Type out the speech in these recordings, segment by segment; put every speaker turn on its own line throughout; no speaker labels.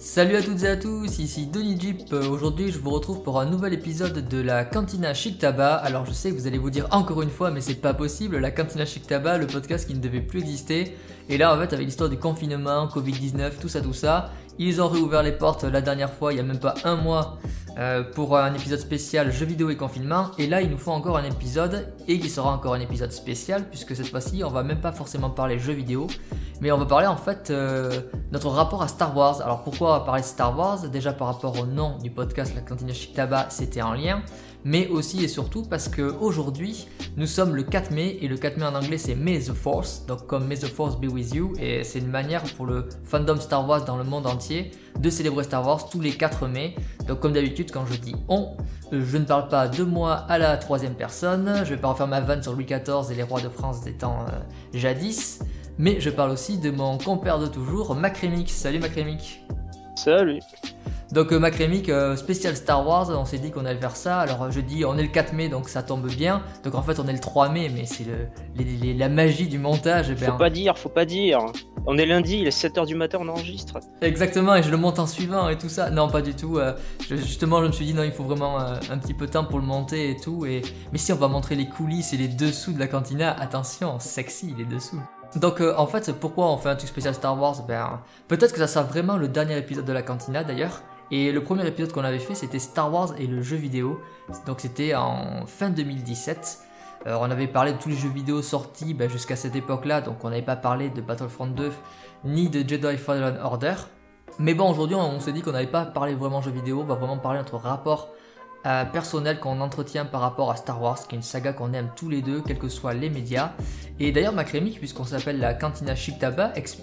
Salut à toutes et à tous, ici Denis Jeep. Aujourd'hui je vous retrouve pour un nouvel épisode de la Cantina Chic Tabac. Alors je sais que vous allez vous dire encore une fois mais c'est pas possible, la Cantina Chic Tabac, le podcast qui ne devait plus exister. Et là en fait avec l'histoire du confinement, Covid-19, tout ça, ils ont réouvert les portes la dernière fois il y a même pas un mois pour un épisode spécial jeux vidéo et confinement. Et là il nous faut encore un épisode et qui sera encore un épisode spécial puisque cette fois-ci on va même pas forcément parler jeux vidéo. Mais on va parler en fait notre rapport à Star Wars. Alors pourquoi on va parler de Star Wars? Déjà par rapport au nom du podcast La Cantina Chic Tabac, c'était en lien. Mais aussi et surtout parce qu'aujourd'hui, nous sommes le 4 mai et le 4 mai en anglais c'est May the Force. Donc comme May the Force be with you. Et c'est une manière pour le fandom Star Wars dans le monde entier de célébrer Star Wars tous les 4 mai. Donc comme d'habitude quand je dis on, je ne parle pas de moi à la troisième personne. Je vais pas refaire ma vanne sur Louis XIV et les rois de France des temps jadis. Mais je parle aussi de mon compère de toujours, Macrémic. Salut Macrémic.
Salut.
Donc Macrémic, spécial Star Wars, on s'est dit qu'on allait faire ça. Alors je dis on est le 4 mai donc ça tombe bien. Donc en fait on est le 3 mai mais c'est la magie du montage. Et
Faut pas dire. On est lundi, il est 7h du matin, on enregistre.
Exactement, et je le monte en suivant et tout ça. Non, pas du tout. Justement, je me suis dit non, il faut vraiment un petit peu de temps pour le monter et tout. Mais si on va montrer les coulisses et les dessous de la cantina, attention, sexy les dessous. Donc en fait, pourquoi on fait un truc spécial Star Wars? Peut-être que ça sera vraiment le dernier épisode de la cantina d'ailleurs. Et le premier épisode qu'on avait fait, c'était Star Wars et le jeu vidéo. Donc c'était en fin 2017. On avait parlé de tous les jeux vidéo sortis jusqu'à cette époque-là, donc on n'avait pas parlé de Battlefront 2 ni de Jedi Fallen Order. Mais bon, aujourd'hui, on s'est dit qu'on n'avait pas parlé vraiment jeux vidéo, on va vraiment parler de notre rapport personnel qu'on entretient par rapport à Star Wars, qui est une saga qu'on aime tous les deux, quels que soient les médias. Et d'ailleurs, Macrémic, puisqu'on s'appelle la Cantina Chic Tabac, est-ce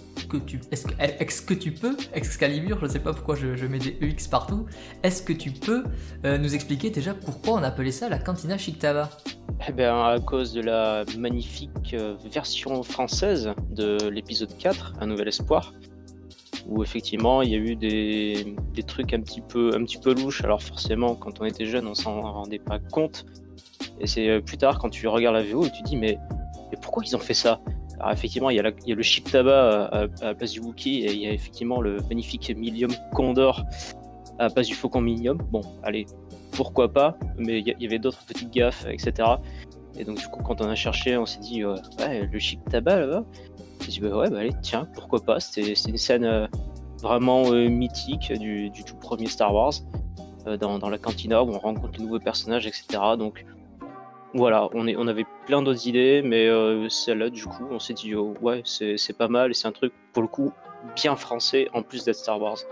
que tu peux, Excalibur, je ne sais pas pourquoi je mets des EX partout, est-ce que tu peux nous expliquer déjà pourquoi on appelait ça la Cantina Chic Tabac?
Eh bien, à cause de la magnifique version française de l'épisode 4, Un Nouvel Espoir, où effectivement il y a eu des trucs un petit peu louches. Alors forcément, quand on était jeune, on s'en rendait pas compte. Et c'est plus tard, quand tu regardes la VO, et tu te dis mais pourquoi ils ont fait ça? Alors effectivement, il y a le Chic Tabac à la place du Wookiee, et il y a effectivement le magnifique Millennium Condor à la place du Faucon Millennium. Bon, allez, pourquoi pas, mais il y avait d'autres petites gaffes, etc. Et donc du coup, quand on a cherché, on s'est dit ouais, le Chic Tabac là-bas. On s'est dit allez, tiens, pourquoi pas. C'était une scène vraiment mythique du tout premier Star Wars, dans la cantina où on rencontre les nouveaux personnages, etc. Donc voilà, on avait plein d'autres idées, mais celle-là, du coup, on s'est dit ouais, c'est pas mal, et c'est un truc pour le coup bien français en plus d'être Star Wars.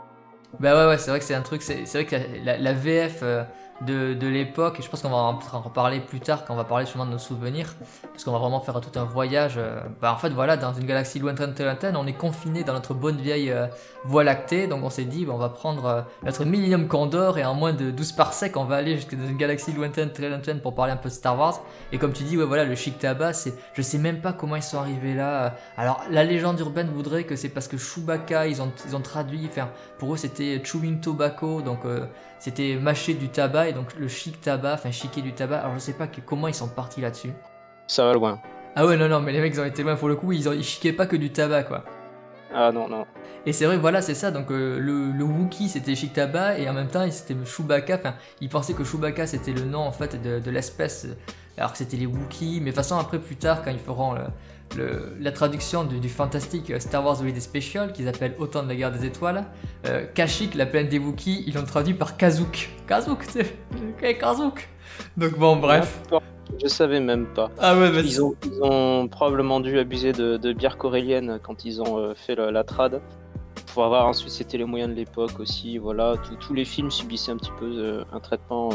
Bah ouais, c'est vrai que c'est un truc, c'est vrai que la VF de l'époque, et je pense qu'on va en reparler plus tard quand on va parler sûrement de nos souvenirs, parce qu'on va vraiment faire tout un voyage. En fait, voilà, dans une galaxie lointaine, on est confiné dans notre bonne vieille Voie lactée, donc on s'est dit, on va prendre notre Millennium Condor et en moins de 12 parsecs, on va aller jusqu'à une galaxie lointaine, très lointaine pour parler un peu de Star Wars. Et comme tu dis, ouais, voilà, le Chic Tabac, je sais même pas comment ils sont arrivés là. Alors, la légende urbaine voudrait que c'est parce que Chewbacca, ils ont traduit, enfin, pour eux c'était chewing tobacco, donc c'était mâcher du tabac, et donc le chic tabac, enfin chiquer du tabac. Alors je sais pas comment ils sont partis là-dessus.
Ça va loin.
Ah ouais, non, mais les mecs ils ont été loin pour le coup, ils chiquaient pas que du tabac quoi.
Ah non.
Et c'est vrai, voilà, c'est ça, donc le Wookiee c'était Chic Tabac, et en même temps c'était Chewbacca, enfin ils pensaient que Chewbacca c'était le nom en fait de l'espèce, alors que c'était les Wookiees, mais de toute façon après plus tard quand ils feront la traduction du fantastique Star Wars Holiday Special qu'ils appellent Autant de la guerre des étoiles, Kashyyyk, la planète des Wookiees, ils l'ont traduit par Kazook, tu sais, ok, Kazook. Donc bon, bref.
Je savais même pas.
Ah ouais,
ils ont probablement dû abuser de bière corélienne quand ils ont fait la trad. Faut avoir ensuite, c'était les moyens de l'époque aussi. Voilà, tous les films subissaient un petit peu un traitement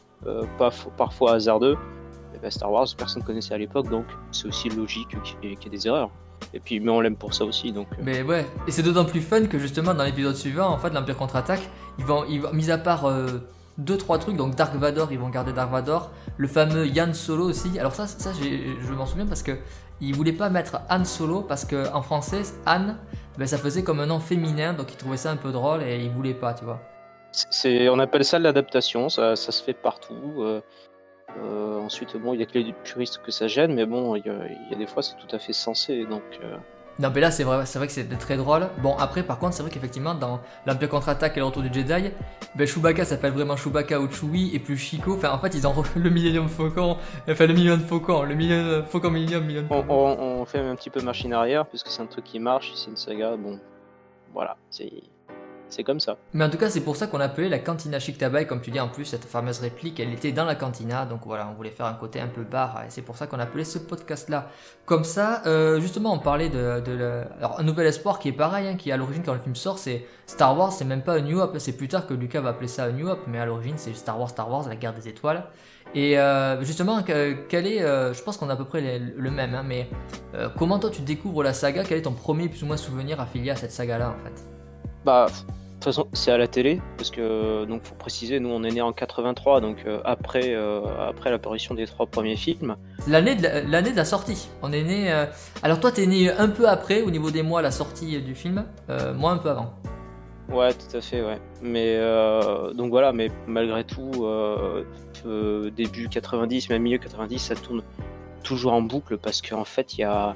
parfois hasardeux. Star Wars, personne connaissait à l'époque, donc c'est aussi logique qu'il y ait des erreurs. Et puis, mais on l'aime pour ça aussi, donc.
Mais ouais, et c'est d'autant plus fun que justement dans l'épisode suivant, en fait, l'Empire contre-attaque, ils vont mis à part 2-3 trucs, donc Dark Vador, ils vont garder Dark Vador, le fameux Han Solo aussi. Alors ça je m'en souviens parce que ils voulaient pas mettre Han Solo parce que en français, Han, ça faisait comme un nom féminin, donc ils trouvaient ça un peu drôle et ils voulaient pas, tu vois.
On appelle ça l'adaptation, ça se fait partout. Ensuite, il y a que les puristes que ça gêne, mais bon, il y a des fois c'est tout à fait sensé, donc.
Non, mais là, c'est vrai que c'était très drôle. Bon, après, par contre, c'est vrai qu'effectivement, dans l'Empire contre-attaque et le retour du Jedi, ben, Chewbacca s'appelle vraiment Chewbacca ou Chewie et plus Chico. Enfin, en fait, ils ont le Millennium Falcon, enfin, le Million Faucon, le Million Faucon Millennium, Million Faucon.
On fait un petit peu machine arrière, puisque c'est un truc qui marche, c'est une saga, bon, voilà, c'est comme ça.
Mais en tout cas, c'est pour ça qu'on appelait la Cantina Chic Tabac. Et comme tu dis, en plus, cette fameuse réplique, elle était dans la cantina. Donc voilà, on voulait faire un côté un peu bar. Et c'est pour ça qu'on appelait ce podcast-là comme ça. Justement, on parlait alors, un nouvel espoir qui est pareil, hein, qui à l'origine, quand le film sort, c'est Star Wars. C'est même pas un New Hope. C'est plus tard que Lucas va appeler ça un New Hope. Mais à l'origine, c'est Star Wars, la guerre des étoiles. Et justement, quel est, je pense qu'on a à peu près le même, hein, mais comment toi tu découvres la saga? Quel est ton premier plus ou moins souvenir affilié à cette saga-là en fait?
Bah, de toute façon, c'est à la télé, parce que, donc, faut préciser, nous, on est né en 83, donc après l'apparition des 3 premiers films.
L'année de la sortie. On est né. Alors toi, t'es né un peu après au niveau des mois la sortie du film. Moi, un peu avant.
Ouais, tout à fait, ouais. Mais donc voilà, mais malgré tout, début 90, même milieu 90, ça tourne toujours en boucle, parce qu'en fait, il y a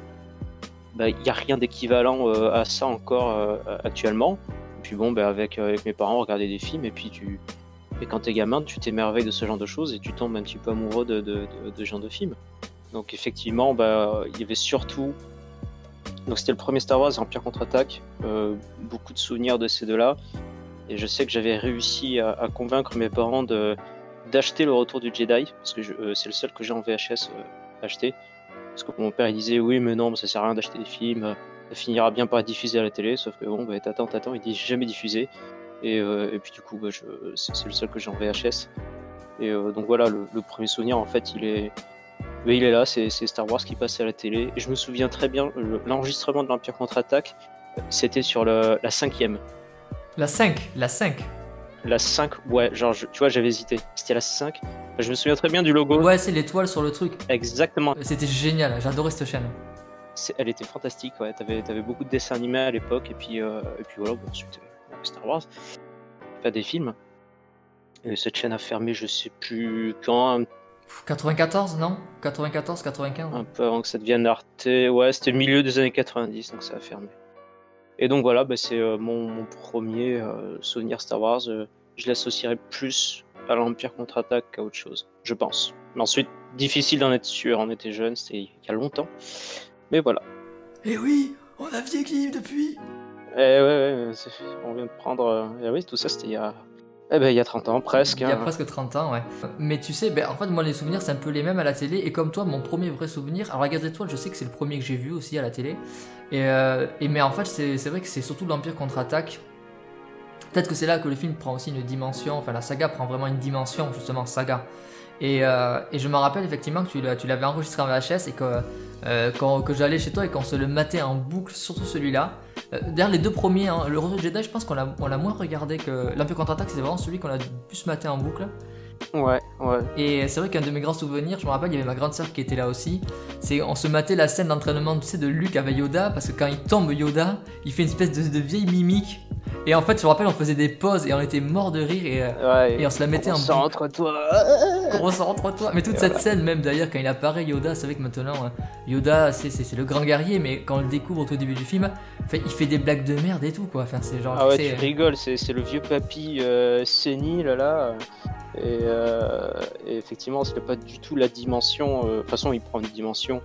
rien d'équivalent à ça encore actuellement. Et puis bon, avec mes parents, on regardait des films, et puis quand t'es gamin, tu t'émerveilles de ce genre de choses, et tu tombes un petit peu amoureux de ce genre de films. Donc effectivement, il y avait surtout... Donc c'était le premier Star Wars, Empire contre-attaque, beaucoup de souvenirs de ces deux-là, et je sais que j'avais réussi à convaincre mes parents d'acheter le Retour du Jedi, parce que c'est le seul que j'ai en VHS acheté. Parce que mon père il disait oui mais non, ça sert à rien d'acheter des films, ça finira bien par être diffusé à la télé, sauf que bon t'attends, il dit jamais diffusé. Et puis du coup c'est le seul que j'ai en VHS. Et donc voilà, le premier souvenir en fait il est là, c'est Star Wars qui passait à la télé. Et je me souviens très bien, l'enregistrement de l'Empire contre-attaque, c'était sur la 5e.
La 5.
La 5, ouais, genre tu vois j'avais hésité, c'était la 5. Je me souviens très bien du logo.
Ouais, c'est l'étoile sur le truc.
Exactement.
C'était génial, j'adorais cette chaîne.
Elle était fantastique, ouais. T'avais beaucoup de dessins animés à l'époque, et puis voilà, ensuite Star Wars, pas des films. Et cette chaîne a fermé, je sais plus quand.
94, non 94, 95.
Un peu avant que ça devienne Arte, ouais, c'était le milieu des années 90, donc ça a fermé. Et donc voilà, c'est mon premier souvenir Star Wars. Je l'associerais plus à l'Empire contre-attaque qu'à autre chose, je pense. Mais ensuite, difficile d'en être sûr, on était jeunes, c'était il y a longtemps. Mais voilà.
Et oui, on a vieilli depuis.
Ouais, on vient de prendre... oui, tout ça c'était il y a 30 ans presque.
Il y a presque 30 ans, ouais. Mais tu sais, en fait, moi, les souvenirs, c'est un peu les mêmes à la télé. Et comme toi, mon premier vrai souvenir... Alors, la Guerre des Étoiles, je sais que c'est le premier que j'ai vu aussi à la télé. Mais en fait, c'est vrai que c'est surtout l'Empire contre-attaque. Peut-être que c'est là que le film prend aussi une dimension... Enfin, la saga prend vraiment une dimension, justement, saga. Et je me rappelle effectivement que tu l'avais enregistré en VHS et que j'allais chez toi et qu'on se le matait en boucle, surtout celui-là. D'ailleurs, les deux premiers, hein, le Retour du Jedi, je pense qu'on l'a moins regardé que l'Empire contre-attaque, c'était vraiment celui qu'on a le plus maté en boucle.
Ouais.
Et c'est vrai qu'un de mes grands souvenirs, je me rappelle, il y avait ma grande sœur qui était là aussi. C'est on se matait la scène d'entraînement, tu sais, de Luke avec Yoda, parce que quand il tombe Yoda, il fait une espèce de vieille mimique. Et en fait, je me rappelle, on faisait des pauses et on était mort de rire et on se la mettait en boucle. Concentre-toi. Mais toute cette scène, même d'ailleurs, quand il apparaît Yoda, c'est vrai que maintenant, Yoda, c'est le grand guerrier, mais quand on le découvre au tout début du film, il fait des blagues de merde et tout, quoi. Enfin, c'est genre.
Ah ouais, tu rigoles, c'est le vieux papy sénile là. Et effectivement, c'est pas du tout la dimension. De toute façon, il prend une dimension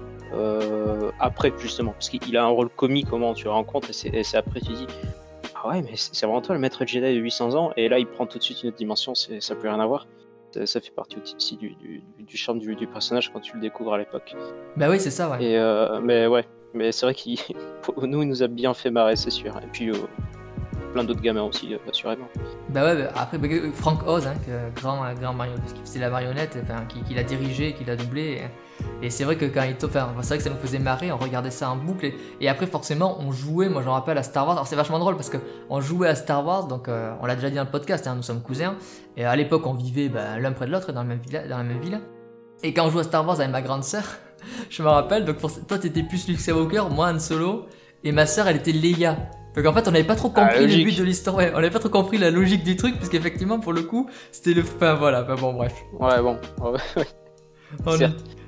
après, justement, parce qu'il a un rôle comique, comment tu le rencontres, et c'est après tu dis. Ah ouais, mais c'est vraiment toi le maître Jedi de 800 ans, et là il prend tout de suite une autre dimension, ça n'a plus rien à voir. Ça fait partie aussi du charme du personnage quand tu le découvres à l'époque.
Bah oui, c'est ça, ouais.
Et mais c'est vrai qu'il nous il nous a bien fait marrer, c'est sûr. Et puis plein d'autres gamins aussi, assurément.
Bah ouais, après Frank Oz, hein, grand marionnette, parce qu'il faisait la marionnette, qui l'a dirigé, qui l'a doublé. Et c'est vrai que quand c'est vrai que ça nous faisait marrer, on regardait ça en boucle et après forcément on jouait, moi j'en rappelle à Star Wars. Alors c'est vachement drôle parce que on jouait à Star Wars, donc on l'a déjà dit dans le podcast, hein, nous sommes cousins et à l'époque on vivait l'un près de l'autre dans la même ville. Et quand on jouait à Star Wars avec ma grande sœur, je me rappelle, donc toi t'étais plus Luke Skywalker, moi Han Solo et ma sœur elle était Leia. Donc en fait on n'avait pas trop compris le but de l'histoire, on n'avait pas trop compris la logique du truc puisqu'effectivement pour le coup c'était bon bref.
Ouais bon.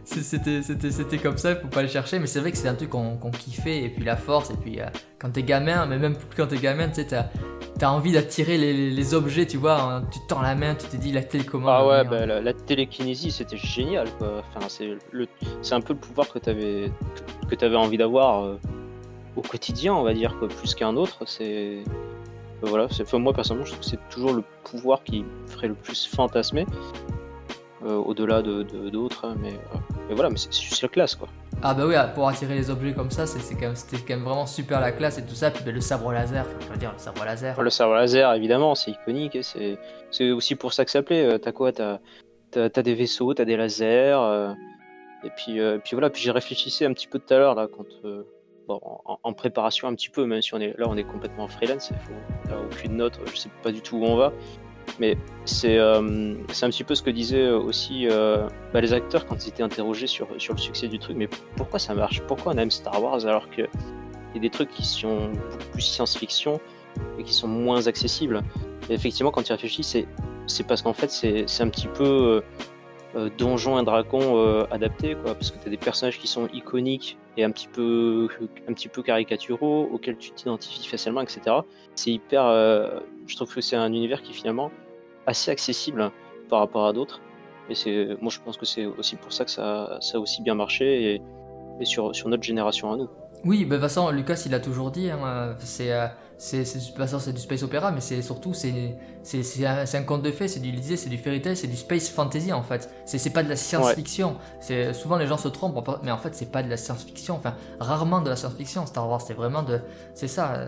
c'était comme ça, il faut pas le chercher, mais c'est vrai que c'est un truc qu'on kiffait, et puis la force, et puis quand t'es gamin, mais même quand t'es gamin, tu sais, t'as envie d'attirer les objets, tu vois, hein, tu tends la main, tu te dis la télécommande.
Ah ouais, bah, la télékinésie, c'était génial, quoi. Enfin, c'est un peu le pouvoir que t'avais envie d'avoir au quotidien, on va dire, quoi, plus qu'un autre. Voilà, moi personnellement, je trouve que c'est toujours le pouvoir qui me ferait le plus fantasmer, au-delà d'autres, hein, mais voilà, mais c'est juste la classe, quoi.
Ah bah oui, pour attirer les objets comme ça, c'était quand même vraiment super la classe et tout ça. Puis le sabre laser, enfin, je veux dire, le sabre laser.
Le sabre laser, évidemment, c'est iconique, et c'est aussi pour ça que ça s'appelait. T'as quoi? T'as des vaisseaux, t'as des lasers, et puis voilà. Puis j'ai réfléchissé un petit peu tout à l'heure là, bon, en préparation un petit peu, même si on est complètement freelance, il n'y a aucune note, je sais pas du tout où on va. Mais c'est un petit peu ce que disaient aussi les acteurs quand ils étaient interrogés sur le succès du truc. Mais pourquoi ça marche? Pourquoi on aime Star Wars alors qu'il y a des trucs qui sont beaucoup plus science-fiction et qui sont moins accessibles? Et effectivement, quand tu réfléchis, c'est parce qu'en fait, c'est un petit peu Donjons et Dragons adapté, quoi, parce que tu as des personnages qui sont iconiques et un petit peu caricaturaux, auxquels tu t'identifies facilement, etc. C'est hyper. Je trouve que c'est un univers qui est finalement assez accessible par rapport à d'autres. Et moi, je pense que c'est aussi pour ça que ça a aussi bien marché, et sur notre génération à nous.
Oui, bah, de toute façon, Lucas, il a toujours dit, hein, de toute façon, c'est du space opéra, mais c'est surtout, c'est un conte de fées, c'est du fairy tale, c'est du space fantasy en fait. C'est pas de la science-fiction. Souvent les gens se trompent, mais en fait, c'est pas de la science-fiction. Enfin, rarement de la science-fiction. Star Wars, c'est vraiment c'est ça.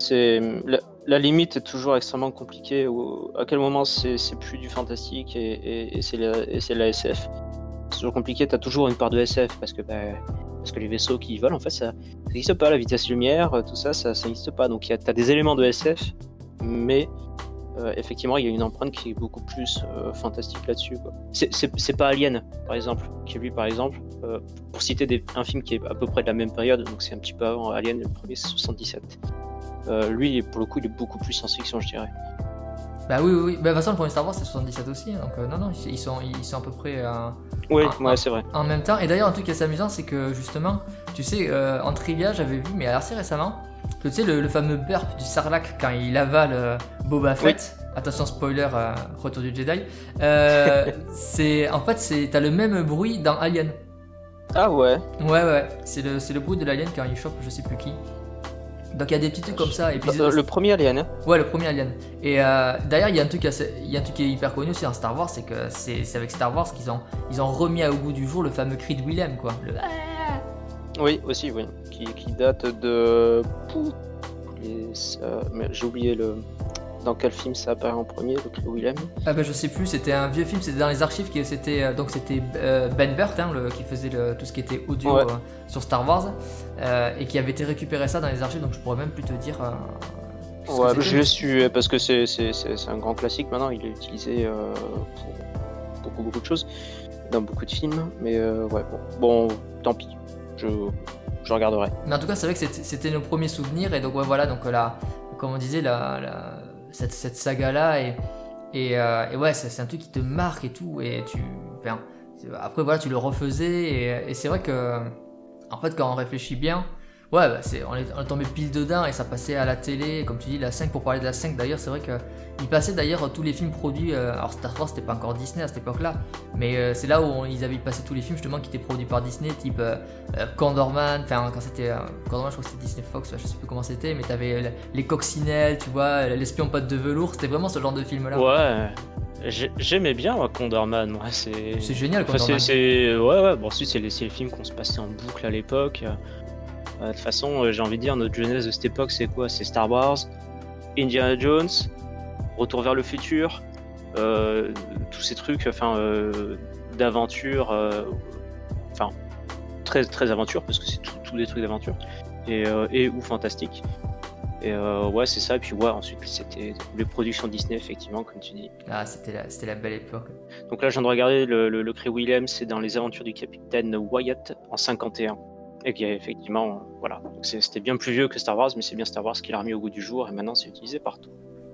La limite est toujours extrêmement compliquée. À quel moment c'est plus du fantastique et c'est la SF. C'est toujours compliqué. T'as toujours une part de SF parce que les vaisseaux qui volent, en fait, ça n'existe pas. La vitesse lumière, tout ça n'existe pas. Donc t'as des éléments de SF, mais effectivement, il y a une empreinte qui est beaucoup plus fantastique là-dessus, quoi. C'est pas Alien, par exemple, qui lui, par exemple, pour citer un film qui est à peu près de la même période, donc c'est un petit peu avant Alien, le premier c'est 77. Lui, pour le coup, il est beaucoup plus science-fiction, je dirais.
Bah oui. Bah, de toute façon, le premier Star Wars c'est 77 aussi, hein, donc non, ils sont à peu près.
Oui, c'est vrai.
En même temps. Et d'ailleurs, un truc qui est assez amusant, c'est que justement, tu sais, en trivia, j'avais vu, mais assez récemment, que tu sais, le fameux burp du Sarlacc quand il avale Boba Fett. Oui. Attention, spoiler, Retour du Jedi. En fait, t'as le même bruit dans Alien.
Ah ouais.
Ouais. C'est le bruit de l'alien quand il chope, je sais plus qui. Donc il y a des petits trucs comme ça. Et puis,
le premier Alien.
Ouais, le premier Alien. Et d'ailleurs, il y a un truc qui est hyper connu aussi dans Star Wars, c'est que c'est avec Star Wars qu'ils ont remis au goût du jour le fameux cri de Willem, quoi.
Oui, aussi, oui. Qui date de. Mais j'ai oublié dans quel film ça apparaît en premier, le cri de Willem.
Ah bah je sais plus, c'était un vieux film, c'était dans les archives, c'était Ben Burt, hein, qui faisait tout ce qui était audio sur Star Wars, et qui avait été récupéré ça dans les archives, donc je pourrais même plus te dire.
Ouais, je l'ai su parce que c'est un grand classique maintenant, il est utilisé pour beaucoup de choses, dans beaucoup de films, mais ouais, bon, tant pis, je regarderai.
Mais en tout cas, c'est vrai que c'était nos premiers souvenirs, et donc ouais, voilà, donc là, comme on disait, cette saga-là, et ouais, c'est un truc qui te marque et tout, et après voilà, tu le refaisais, et c'est vrai que, en fait, quand on réfléchit bien, ouais, on est tombé pile dedans, et ça passait à la télé, comme tu dis, la 5, pour parler de la 5, d'ailleurs, c'est vrai qu'il passait d'ailleurs tous les films produits, alors Star Wars c'était pas encore Disney à cette époque-là, mais c'est là où ils avaient passé tous les films justement qui étaient produits par Disney, type Condorman, enfin quand c'était Condorman, je crois que c'était Disney Fox, je sais plus comment c'était, mais t'avais les Coccinelles, tu vois, l'espion patte de velours, c'était vraiment ce genre de film-là.
Ouais. J'aimais bien Condorman, moi
c'est génial, Condorman.
Ouais, bon ensuite c'est les films qu'on se passait en boucle à l'époque. De toute façon, j'ai envie de dire, notre jeunesse de cette époque, c'est quoi? C'est Star Wars, Indiana Jones, Retour vers le futur, tous ces trucs, d'aventure, très très aventure, parce que c'est tout des trucs d'aventure, et ou fantastique. Et ouais, c'est ça. Et puis ouais, ensuite c'était les productions Disney, effectivement, comme tu dis.
Ah, c'était la belle époque.
Donc là, je viens de regarder le cri Willem, c'est dans Les Aventures du Capitaine Wyatt en 51. Et qui effectivement, voilà. Donc c'était bien plus vieux que Star Wars, mais c'est bien Star Wars qui l'a remis au goût du jour, et maintenant c'est utilisé partout.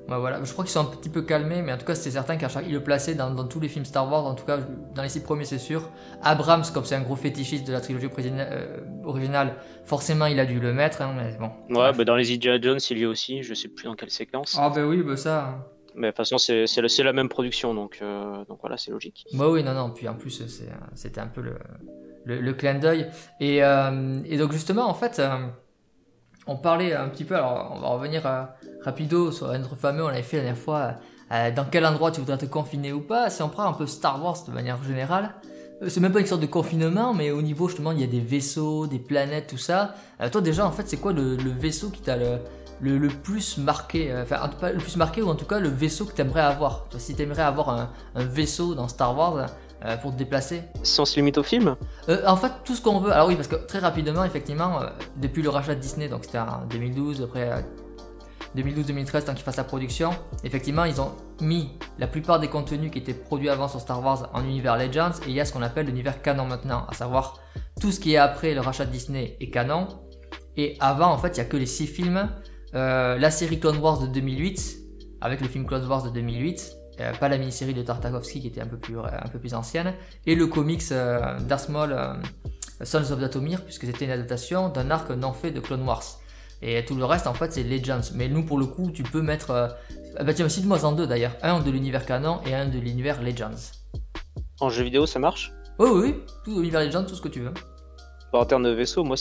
Ouais, voilà. Je crois qu'ils sont un petit peu calmés, mais en tout cas, c'est certain qu'ils le plaçaient dans tous les films Star Wars, en tout cas, dans les 6 premiers, c'est sûr. Abrams, comme c'est un gros fétichiste de la trilogie originale, forcément, il a dû le mettre, hein, mais bon.
Ouais, bah dans les Indiana Jones, il y a aussi, je sais plus dans quelle séquence.
Ah, bah oui, bah ça.
Mais de toute façon, c'est la même production, donc voilà, c'est logique.
Bah oui, non, puis en plus, c'était un peu le clin d'œil. Et donc, justement, en fait, on parlait un petit peu, alors on va revenir rapido sur notre fameux, on l'avait fait la dernière fois, dans quel endroit tu voudrais te confiner ou pas. Si on prend un peu Star Wars de manière générale, c'est même pas une sorte de confinement, mais au niveau justement, il y a des vaisseaux, des planètes, tout ça. Toi déjà, en fait, c'est quoi le vaisseau qui t'a le plus marqué, enfin en tout cas le plus marqué, ou en tout cas le vaisseau que t'aimerais avoir? Toi, si t'aimerais avoir un vaisseau dans Star Wars pour te déplacer.
Sans limite au film?
En fait, tout ce qu'on veut. Alors oui, parce que très rapidement, effectivement, depuis le rachat de Disney, donc c'était en 2012, après 2012-2013, tant qu'ils fassent la production, effectivement, ils ont mis la plupart des contenus qui étaient produits avant sur Star Wars en univers Legends, et il y a ce qu'on appelle l'univers canon maintenant, à savoir tout ce qui est après le rachat de Disney est canon, et avant, en fait, il n'y a que les 6 films, la série Clone Wars de 2008, avec le film Clone Wars de 2008, pas la mini-série de Tartakovsky qui était un peu plus ancienne, et le comics Darth Maul Sons of Dathomir, puisque c'était une adaptation d'un arc non fait de Clone Wars. Et tout le reste, en fait, c'est Legends. Mais nous, pour le coup, tu peux mettre... bah tiens, cite-moi en 2 d'ailleurs. Un de l'univers canon et un de l'univers Legends.
En jeu vidéo, ça marche?
Oui, tout l'univers Legends, tout ce que tu veux.
Bah, en termes de vaisseau, moi,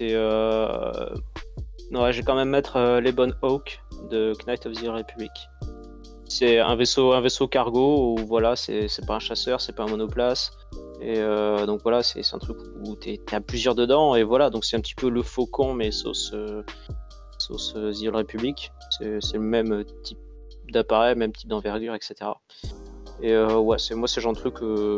non, je vais quand même mettre l'Ebon Hawk de Knight of the Republic. C'est un vaisseau cargo où voilà, c'est pas un chasseur, c'est pas un monoplace. Et donc voilà, c'est un truc où t'es à plusieurs dedans. Et voilà, donc c'est un petit peu le Faucon, mais sauce The Old Republic. C'est le même type d'appareil, même type d'envergure, etc. Et ouais, c'est ce genre de truc.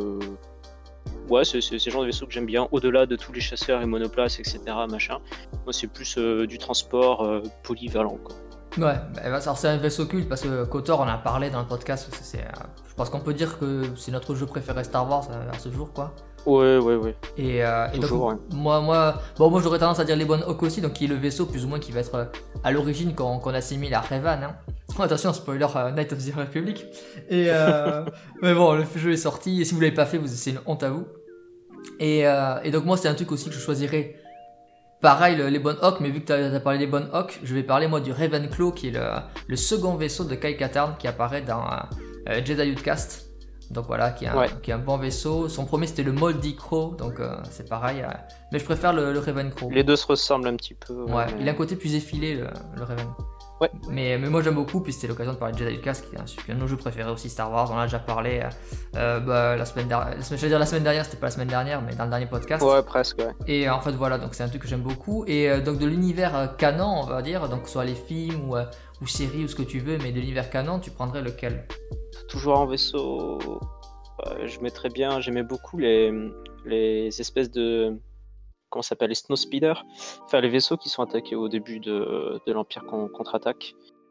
Ouais, c'est ce genre de vaisseau que j'aime bien, au-delà de tous les chasseurs et monoplaces, etc. Machin. Moi, c'est plus du transport polyvalent, quoi.
Ouais, alors c'est un vaisseau culte parce que KOTOR, on en a parlé dans le podcast. Je pense qu'on peut dire que c'est notre jeu préféré Star Wars à ce jour, quoi.
Ouais.
Et
Toujours,
donc, moi j'aurais tendance à dire les bonnes Hawk aussi, donc qui est le vaisseau plus ou moins qui va être à l'origine qu'on assimile à Revan. Hein. Oh, attention, spoiler Knight of the Republic. Et mais bon, le jeu est sorti, et si vous l'avez pas fait, c'est une honte à vous. Et donc moi, c'est un truc aussi que je choisirais. Pareil, les Bonne Hawk, mais vu que tu as parlé des Bonne Hawk, je vais parler moi du Ravenclaw, qui est le second vaisseau de Kyle Katarn qui apparaît dans Jedi Outcast. Donc voilà, qui est un bon vaisseau. Son premier c'était le Moldy Crow, donc c'est pareil. Mais je préfère le Ravenclaw.
Les deux se ressemblent un petit peu.
Ouais, il a un côté plus effilé, le Raven.
Ouais.
Mais moi j'aime beaucoup, puis c'était l'occasion de parler de Jedi Outcast, qui est un de nos jeux préférés aussi, Star Wars. On en a déjà parlé la semaine dernière, c'était pas la semaine dernière, mais dans le dernier podcast.
Ouais, presque, ouais.
Et en fait voilà, donc c'est un truc que j'aime beaucoup. Et donc de l'univers canon, on va dire, donc soit les films ou séries ou ce que tu veux, mais de l'univers canon, tu prendrais lequel?
Toujours en vaisseau, je mettrais bien, j'aimais beaucoup les espèces de... Comment ça s'appelle, les Snowspeeder, enfin les vaisseaux qui sont attaqués au début de l'Empire contre-attaque.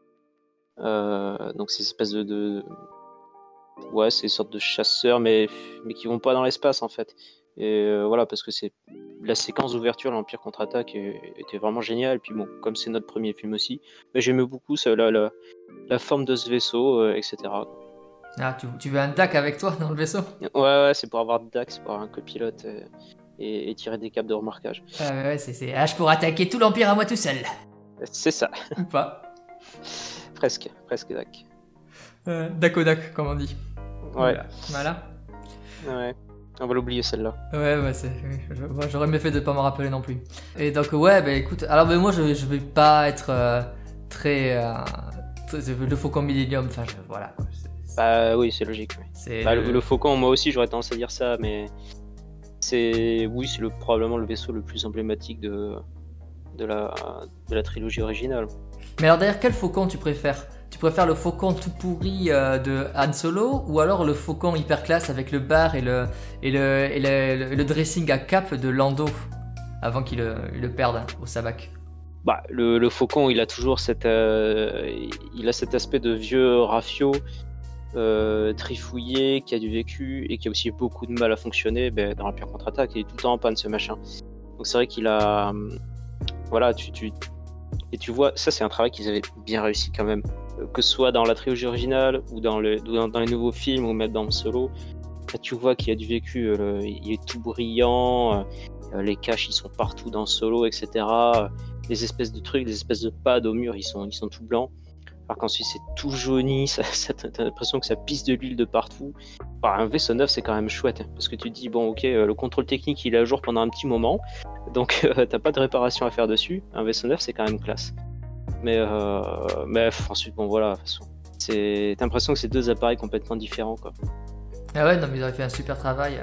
Donc ces espèces ouais, c'est une sorte de chasseurs, mais qui vont pas dans l'espace en fait. Et voilà, parce que c'est la séquence d'ouverture de l'Empire contre-attaque était vraiment géniale. Et puis bon, comme c'est notre premier film aussi, mais j'aimais beaucoup ça, la forme de ce vaisseau, etc.
Ah, tu veux un DAC avec toi dans le vaisseau?
Ouais, c'est pour avoir DAC, c'est pour avoir un copilote et tirer des câbles de remorquage.
Ouais, je pourrais attaquer tout l'Empire à moi tout seul.
C'est ça.
Ou pas?
Presque DAC.
DAC au DAC, comme on dit.
Ouais.
Voilà.
Ouais. On va l'oublier celle-là.
Ouais, moi, j'aurais mieux fait de pas m'en rappeler non plus. Et donc ouais, bah écoute, alors moi je vais pas être très le Faucon Millennium, enfin voilà.
Bah oui, c'est logique. Oui. Le Faucon, moi aussi j'aurais tendance à dire ça, mais c'est probablement le vaisseau le plus emblématique de la trilogie originale.
Mais alors d'ailleurs, quel Faucon tu préfères? Tu préfères le Faucon tout pourri de Han Solo, ou alors le Faucon hyper classe avec le bar et le dressing à cap de Lando avant qu'il le perde au sabac?
Bah, le Faucon, il a toujours cet aspect de vieux rafio trifouillé, qui a du vécu et qui a aussi beaucoup de mal à fonctionner dans l'Empire contre-attaque. Il est tout le temps en panne, ce machin. Donc c'est vrai qu'il a... Voilà, tu vois, ça c'est un travail qu'ils avaient bien réussi quand même. que ce soit dans la trilogie originale ou dans les nouveaux films ou même dans le solo. Là, tu vois qu'il y a du vécu, il est tout brillant, les caches ils sont partout dans le solo, etc. Les espèces de trucs, des espèces de pads au mur, ils sont tout blancs. Alors qu'ensuite c'est tout jauni, t'as l'impression que ça pisse de l'huile de partout. Alors, un vaisseau neuf c'est quand même chouette, hein, parce que tu te dis bon ok, le contrôle technique il est à jour pendant un petit moment, donc t'as pas de réparation à faire dessus. Un vaisseau neuf c'est quand même classe. Mais ensuite bon voilà, de toute façon, t'as l'impression que c'est deux appareils complètement différents quoi.
Ah ouais, non, mais ils auraient fait un super travail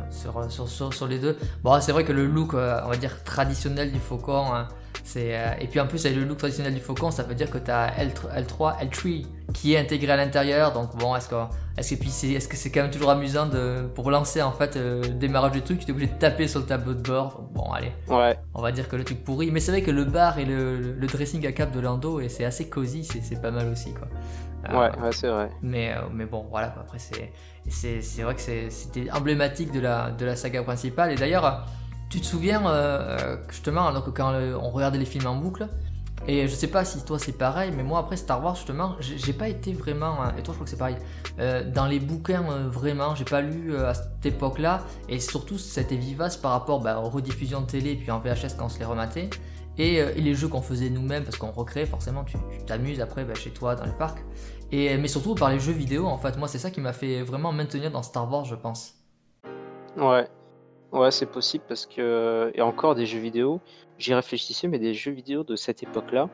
sur les deux. Bon, c'est vrai que le look, on va dire, traditionnel du Faucon, hein, et puis en plus, avec le look traditionnel du Faucon, ça veut dire que tu as L3 qui est intégré à l'intérieur. Donc bon, est-ce que c'est quand même toujours amusant pour lancer en fait le démarrage du truc, tu es obligé de taper sur le tableau de bord. Bon, allez,
ouais. On
va dire que le truc pourri. Mais c'est vrai que le bar et le dressing à cap de Lando, et c'est assez cosy, c'est pas mal aussi, quoi.
Ouais, c'est vrai.
Mais bon, voilà, quoi. Après, c'est vrai que c'était emblématique de la saga principale. Et d'ailleurs, tu te souviens justement, donc, quand on regardait les films en boucle, et je sais pas si toi c'est pareil, mais moi après Star Wars justement, j'ai pas été vraiment, et toi je crois que c'est pareil, dans les bouquins vraiment, j'ai pas lu à cette époque-là, et surtout c'était vivace par rapport aux rediffusions de télé, puis en VHS quand on se les rematait. Et les jeux qu'on faisait nous-mêmes, parce qu'on recréait forcément, tu t'amuses après chez toi dans les parcs, mais surtout par les jeux vidéo en fait. Moi c'est ça qui m'a fait vraiment maintenir dans Star Wars, je pense.
Ouais, c'est possible parce que, et encore des jeux vidéo, j'y réfléchissais, mais des jeux vidéo de cette époque-là,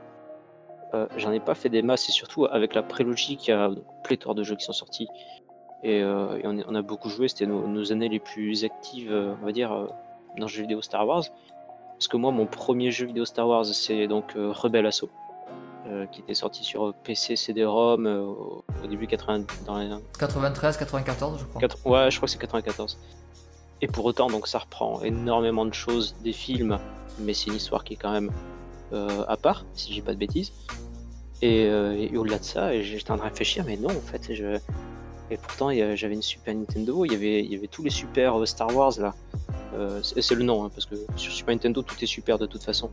j'en ai pas fait des masses, et surtout avec la prélogie qui a pléthore de jeux qui sont sortis, et on a beaucoup joué, c'était nos années les plus actives, on va dire, dans le jeu vidéo Star Wars. Parce que moi, mon premier jeu vidéo Star Wars, c'est donc Rebel Assault, qui était sorti sur PC, CD-ROM au début
93, 94, je crois.
Ouais, je crois que c'est 94. Et pour autant, donc ça reprend énormément de choses des films, mais c'est une histoire qui est quand même à part, si j'ai pas de bêtises. Et au-delà de ça, j'étais en train de réfléchir, mais non, en fait, et pourtant j'avais une Super Nintendo, il y avait tous les super Star Wars là. C'est le nom, hein, parce que sur Super Nintendo tout est super de toute façon.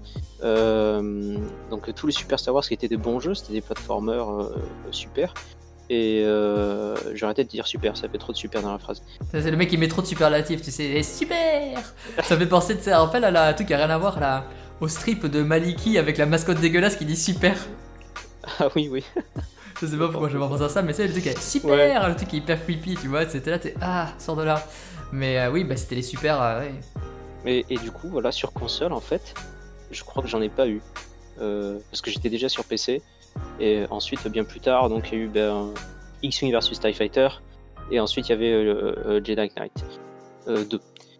Donc tous les Super Star Wars qui étaient des bons jeux, c'était des platformers super. Et j'ai arrêté de dire super, ça fait trop de super dans la phrase.
C'est le mec qui met trop de superlatifs, tu sais, super. Ça fait penser, tu sais, rappelle à un truc qui a rien à voir là, au strip de Maliki avec la mascotte dégueulasse qui dit super.
Ah oui.
Je sais pas pourquoi je vais penser à ça, mais c'est le truc qui est super, ouais. Le truc qui est hyper creepy, tu vois, c'était là, sors de là. Mais oui, c'était les super, ouais.
Et du coup, voilà, sur console, en fait, je crois que j'en ai pas eu. Parce que j'étais déjà sur PC. Et ensuite, bien plus tard, donc il y a eu X-Wing versus TIE Fighter. Et ensuite, il y avait Jedi Knight 2.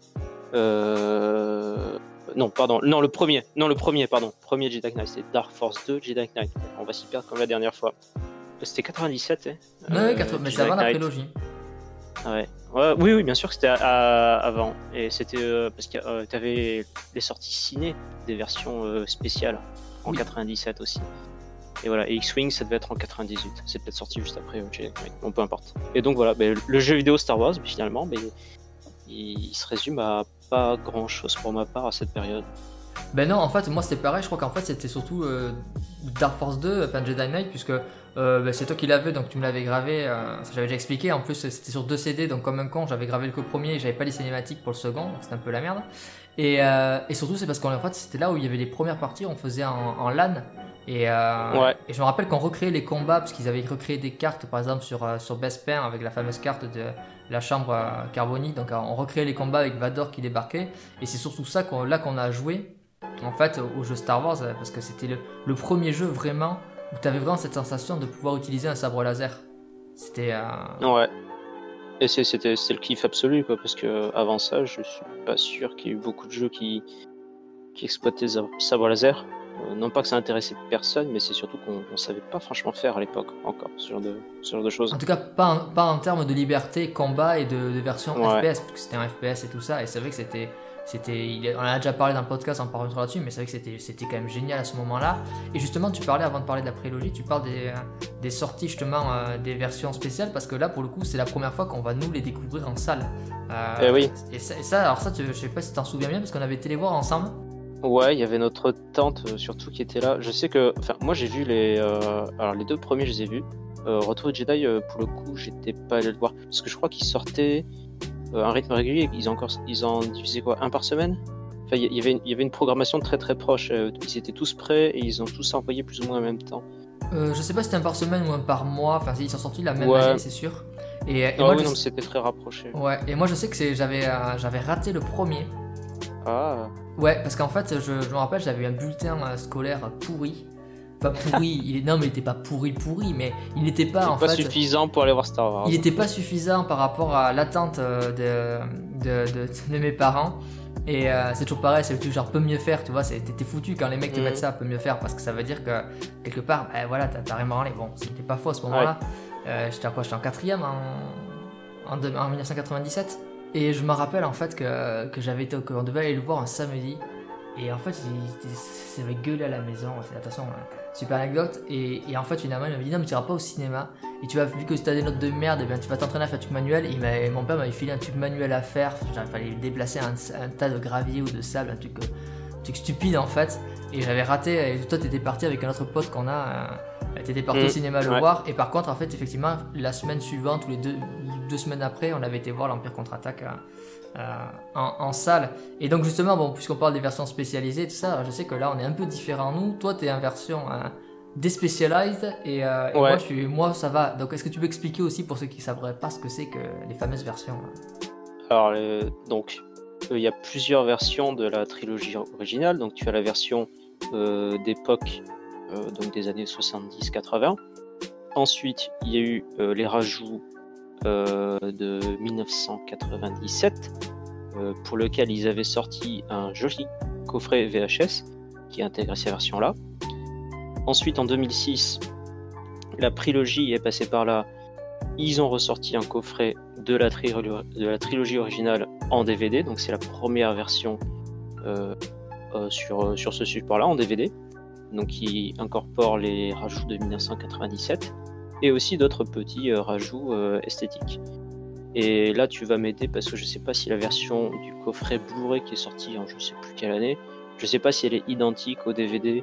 Non, pardon. Non, le premier, pardon. Premier Jedi Knight, c'était Dark Force 2, Jedi Knight. On va s'y perdre comme la dernière fois. C'était 97, hein.
Ouais, mais c'est avant la prélogie.
Ouais. Oui, bien sûr que c'était avant. Et c'était parce que t'avais les sorties ciné des versions spéciales en 97 aussi. Et voilà, et X-Wing ça devait être en 98. C'est peut-être sorti juste après. Bon, peu importe. Et donc voilà, le jeu vidéo Star Wars, finalement, il se résume à pas grand-chose pour ma part à cette période.
Ben non, en fait, moi c'était pareil. Je crois qu'en fait c'était surtout Dark Force 2, enfin Jedi Knight, puisque c'est toi qui l'avais, donc tu me l'avais gravé. Ça j'avais déjà expliqué. En plus c'était sur 2 CD, donc comme un con, j'avais gravé le premier et j'avais pas les cinématiques pour le second, donc c'était un peu la merde. Et surtout c'est parce qu'en fait c'était là où il y avait les premières parties, on faisait en LAN. Et je me rappelle qu'on recréait les combats parce qu'ils avaient recréé des cartes, par exemple sur Bespin avec la fameuse carte de la chambre carbonique. Donc on recréait les combats avec Vador qui débarquait. Et c'est surtout ça qu'on a joué en fait au jeu Star Wars, parce que c'était le premier jeu vraiment où tu avais vraiment cette sensation de pouvoir utiliser un sabre laser. C'était
ouais. Et c'était le kiff absolu, quoi, parce que avant ça, je suis pas sûr qu'il y ait eu beaucoup de jeux qui exploitaient le sabre laser. Non pas que ça intéressait personne, mais c'est surtout qu'on savait pas franchement faire à l'époque encore ce genre de choses.
En tout cas, pas en termes de liberté, combat et de version FPS, parce que c'était un FPS et tout ça. Et c'est vrai que on en a déjà parlé dans le podcast, on parle là-dessus, mais c'est vrai que c'était quand même génial à ce moment-là. Et justement, avant de parler de la prélogie, tu parles des sorties justement des versions spéciales, parce que là, pour le coup, c'est la première fois qu'on va nous les découvrir en salle.
Oui.
Et ça, alors ça, je sais pas si tu t'en souviens bien, parce qu'on avait été les voir ensemble.
Ouais, il y avait notre tante surtout qui était là. Je sais que, enfin, moi j'ai vu alors les deux premiers, je les ai vus. Retour de Jedi, pour le coup, j'étais pas allé le voir parce que je crois qu'ils sortaient un rythme régulier. Ils en diffusaient quoi, un par semaine? Enfin, il y avait une programmation très très proche. Ils étaient tous prêts et ils ont tous envoyé plus ou moins en même temps.
Je sais pas si c'était un par semaine ou un par mois, enfin ils sont sortis la même
Ouais.
année, c'est sûr. Et
Ah
moi,
oui, non, mais c'était très rapproché.
ouais, et moi je sais que j'avais raté le premier.
Ah,
Ouais, parce qu'en fait, je me rappelle, j'avais eu un bulletin scolaire pourri. Enfin, pourri, non, mais il était pas pourri, mais il n'était pas, en
c'est pas
fait,
suffisant pour aller voir Star Wars.
il n'était pas suffisant par rapport à l'attente de mes parents. Et c'est toujours pareil, c'est toujours genre peut mieux faire, tu vois, t'es foutu quand les mecs te mettent ça, peut mieux faire, parce que ça veut dire que quelque part, ben voilà, t'as rien branlé. Bon, c'était pas faux à ce moment-là. J'étais en quatrième en 1997. Et je me rappelle en fait que qu'on devait aller le voir un samedi. Et en fait, il s'avait gueulé à la maison. De toute façon, super anecdote. Et en fait, finalement, il m'avait dit non, mais tu iras pas au cinéma. Et tu vas, vu que tu as des notes de merde, et bien, tu vas t'entraîner à faire un truc manuel. Et mon père m'avait filé un truc manuel à faire. Genre, il fallait déplacer un tas de gravier ou de sable, un truc stupide en fait. Et j'avais raté. Et toi, t'étais parti avec un autre pote qu'on a. T'étais parti au cinéma le voir. Et par contre, en fait, effectivement, la semaine suivante ou les deux semaines après, on avait été voir l'Empire contre-attaque en salle. Et donc justement, bon, puisqu'on parle des versions spécialisées, tout ça, je sais que là on est un peu différents nous. Toi t'es en version despecialized et moi ça va. Donc est-ce que tu peux expliquer aussi pour ceux qui ne savent pas ce que c'est que les fameuses versions
Alors donc il y a plusieurs versions de la trilogie originale. Donc tu as la version d'époque, donc des années 70-80. Ensuite il y a eu les rajouts de 1997 pour lequel ils avaient sorti un joli coffret VHS qui intègre ces versions là. Ensuite en 2006 la prélogie est passée par là, ils ont ressorti un coffret de la trilogie originale en DVD, donc c'est la première version sur ce support là en DVD, donc qui incorpore les rajouts de 1997 et aussi d'autres petits rajouts esthétiques. Et là tu vas m'aider parce que je sais pas si la version du coffret Blu-ray qui est sortie en je sais plus quelle année, je sais pas si elle est identique au DVD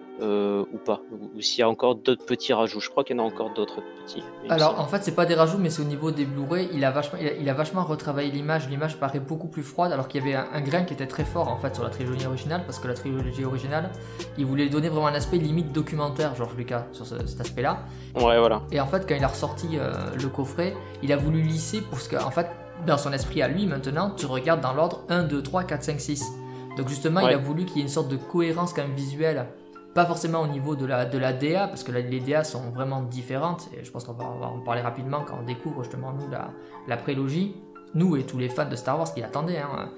ou pas, ou s'il y a encore d'autres petits rajouts. Je crois qu'il y en a encore d'autres petits.
Alors en fait c'est pas des rajouts mais c'est au niveau des Blu-ray, il a vachement retravaillé l'image paraît beaucoup plus froide alors qu'il y avait un grain qui était très fort en fait sur la trilogie originale, parce que la trilogie originale il voulait donner vraiment un aspect limite documentaire, George Lucas, sur cet aspect là.
Ouais voilà.
Et en fait quand il a ressorti le coffret, il a voulu lisser parce qu'en fait dans son esprit à lui maintenant tu regardes dans l'ordre 1, 2, 3, 4, 5, 6. Donc justement il a voulu qu'il y ait une sorte de cohérence quand même visuelle. Pas forcément au niveau de la DA, parce que les DA sont vraiment différentes, et je pense qu'on va en parler rapidement quand on découvre justement nous la prélogie, nous et tous les fans de Star Wars qui l'attendaient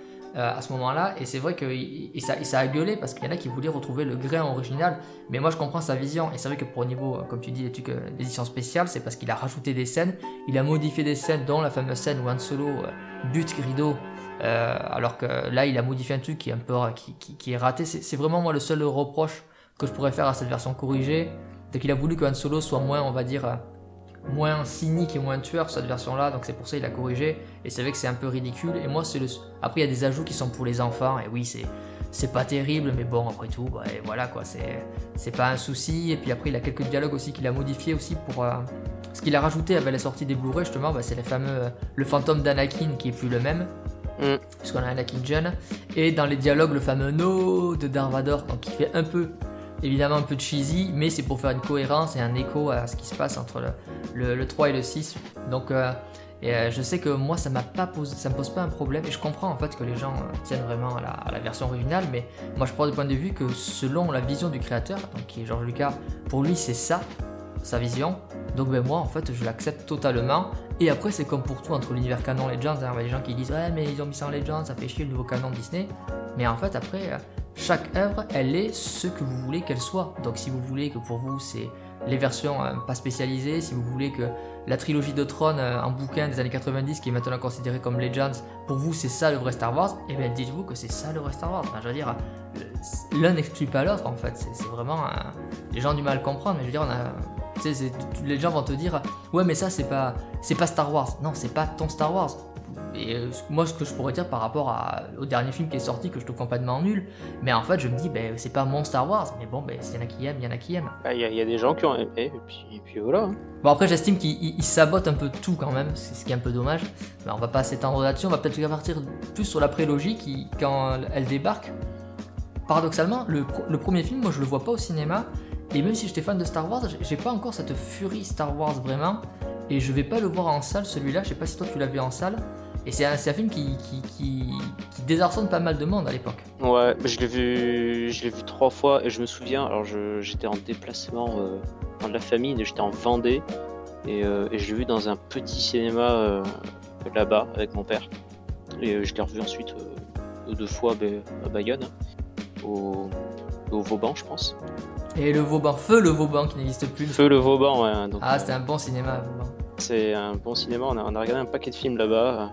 à ce moment-là, et c'est vrai que ça a gueulé, parce qu'il y en a qui voulaient retrouver le grain original, mais moi je comprends sa vision, et c'est vrai que pour au niveau, comme tu dis, l'édition spéciale, c'est parce qu'il a rajouté des scènes, il a modifié des scènes, dont la fameuse scène où Han Solo bute Greedo, alors que là il a modifié un truc qui est un peu qui est raté. C'est vraiment moi le seul reproche que je pourrais faire à cette version corrigée, c'est qu'il a voulu que Han Solo soit moins, on va dire, moins cynique et moins tueur sur cette version-là, donc c'est pour ça qu'il a corrigé, et c'est vrai que c'est un peu ridicule, et moi après il y a des ajouts qui sont pour les enfants, et oui c'est pas terrible, mais bon après tout, et voilà quoi, c'est pas un souci, et puis après il a quelques dialogues aussi qu'il a modifiés aussi pour... ce qu'il a rajouté avec la sortie des Blu-ray justement, c'est les fameux... le fantôme d'Anakin qui est plus le même, puisqu'on a Anakin jeune, et dans les dialogues le fameux No de Darth Vader, donc qui fait évidemment un peu cheesy, mais c'est pour faire une cohérence et un écho à ce qui se passe entre le 3 et le 6. Donc je sais que moi ça me pose pas un problème, et je comprends en fait que les gens tiennent vraiment à la version originale, mais moi je prends du point de vue que selon la vision du créateur, donc qui est George Lucas, pour lui c'est ça, sa vision, donc moi en fait je l'accepte totalement. Et après c'est comme pour tout entre l'univers canon et Legends, il y a des gens qui disent ouais mais ils ont mis ça en Legends, ça fait chier le nouveau canon de Disney, mais en fait après... chaque œuvre, elle est ce que vous voulez qu'elle soit. Donc si vous voulez que pour vous c'est les versions pas spécialisées, si vous voulez que la trilogie de Tron en bouquin des années 90 qui est maintenant considérée comme Legends, pour vous c'est ça le vrai Star Wars, et bien dites-vous que c'est ça le vrai Star Wars. Enfin, je veux dire, l'un n'exclut pas l'autre en fait, c'est vraiment... les gens ont du mal à le comprendre, mais je veux dire, Tu sais, les gens vont te dire ouais mais ça c'est pas Star Wars. Non, c'est pas ton Star Wars. Et moi ce que je pourrais dire par rapport au dernier film qui est sorti que je trouve complètement nul, mais en fait je me dis c'est pas mon Star Wars, mais bon s'il y en a qui aiment, il y en a qui aiment.
Il y a des gens qui ont aimé et puis voilà.
Bon après j'estime qu'il sabote un peu tout quand même, c'est ce qui est un peu dommage. Mais on va pas s'étendre là-dessus, on va peut-être partir plus sur la prélogie qui quand elle débarque. Paradoxalement, le premier film, moi je le vois pas au cinéma, et même si j'étais fan de Star Wars, j'ai pas encore cette furie Star Wars vraiment, et je vais pas le voir en salle celui-là, je sais pas si toi tu l'as vu en salle, et c'est un film qui désarçonne pas mal de monde à l'époque.
Ouais, je l'ai vu 3 fois, et je me souviens, alors j'étais en déplacement dans la famille, j'étais en Vendée, et je l'ai vu dans un petit cinéma là-bas avec mon père, et je l'ai revu ensuite 2 fois à Bayonne. Au Vauban, je pense.
Et le Vauban, Feu le Vauban qui n'existe plus.
Feu le Vauban, ouais. Donc,
c'était un bon cinéma, Vauban.
C'est un bon cinéma, on a regardé un paquet de films là-bas.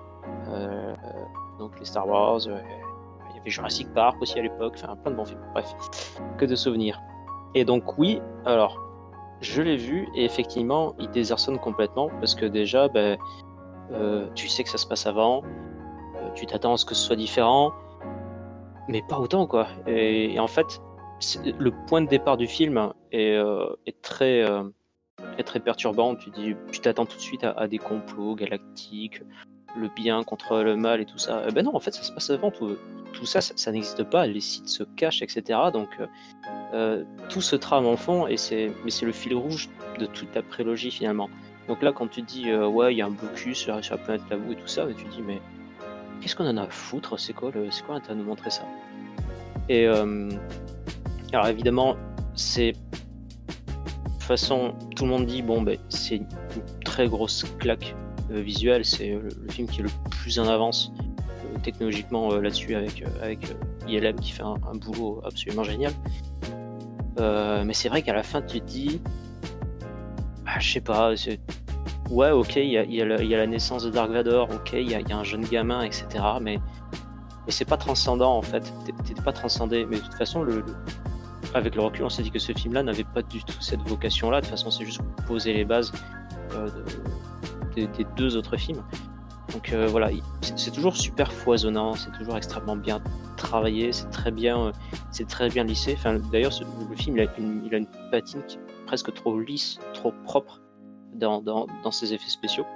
Donc les Star Wars, il y avait Jurassic Park aussi à l'époque, enfin plein de bons films, bref, que de souvenirs. Et donc oui, alors, je l'ai vu et effectivement, il désarçonne complètement parce que déjà, tu sais que ça se passe avant, tu t'attends à ce que ce soit différent, mais pas autant quoi. Et en fait, le point de départ du film est très perturbant. Tu t'attends tout de suite à des complots galactiques, le bien contre le mal et tout ça. Ben non, en fait, ça se passe avant. Tout ça, ça n'existe pas. Les sites se cachent, etc. Donc tout se trame en fond, mais c'est le fil rouge de toute la prélogie finalement. Donc là, quand tu te dis ouais, il y a un blocus sur la planète Naboo et tout ça, tu te dis mais qu'est-ce qu'on en a à foutre? C'est quoi l'intérêt de nous montrer ça? Et alors évidemment, c'est de toute façon, tout le monde dit c'est une très grosse claque visuelle. C'est le film qui est le plus en avance technologiquement là-dessus avec ILM qui fait un boulot absolument génial. Mais c'est vrai qu'à la fin, tu te dis, je sais pas. Ouais, ok, il y a la naissance de Dark Vador, ok, il y a un jeune gamin, etc. Mais c'est pas transcendant en fait. T'es pas transcendé. Mais de toute façon, avec le recul, on s'est dit que ce film-là n'avait pas du tout cette vocation-là. De toute façon, c'est juste poser les bases des 2 autres films. Donc voilà, c'est toujours super foisonnant, c'est toujours extrêmement bien travaillé, c'est très bien lissé. Enfin, d'ailleurs, le film, il a une patine qui est presque trop lisse, trop propre dans ses effets spéciaux.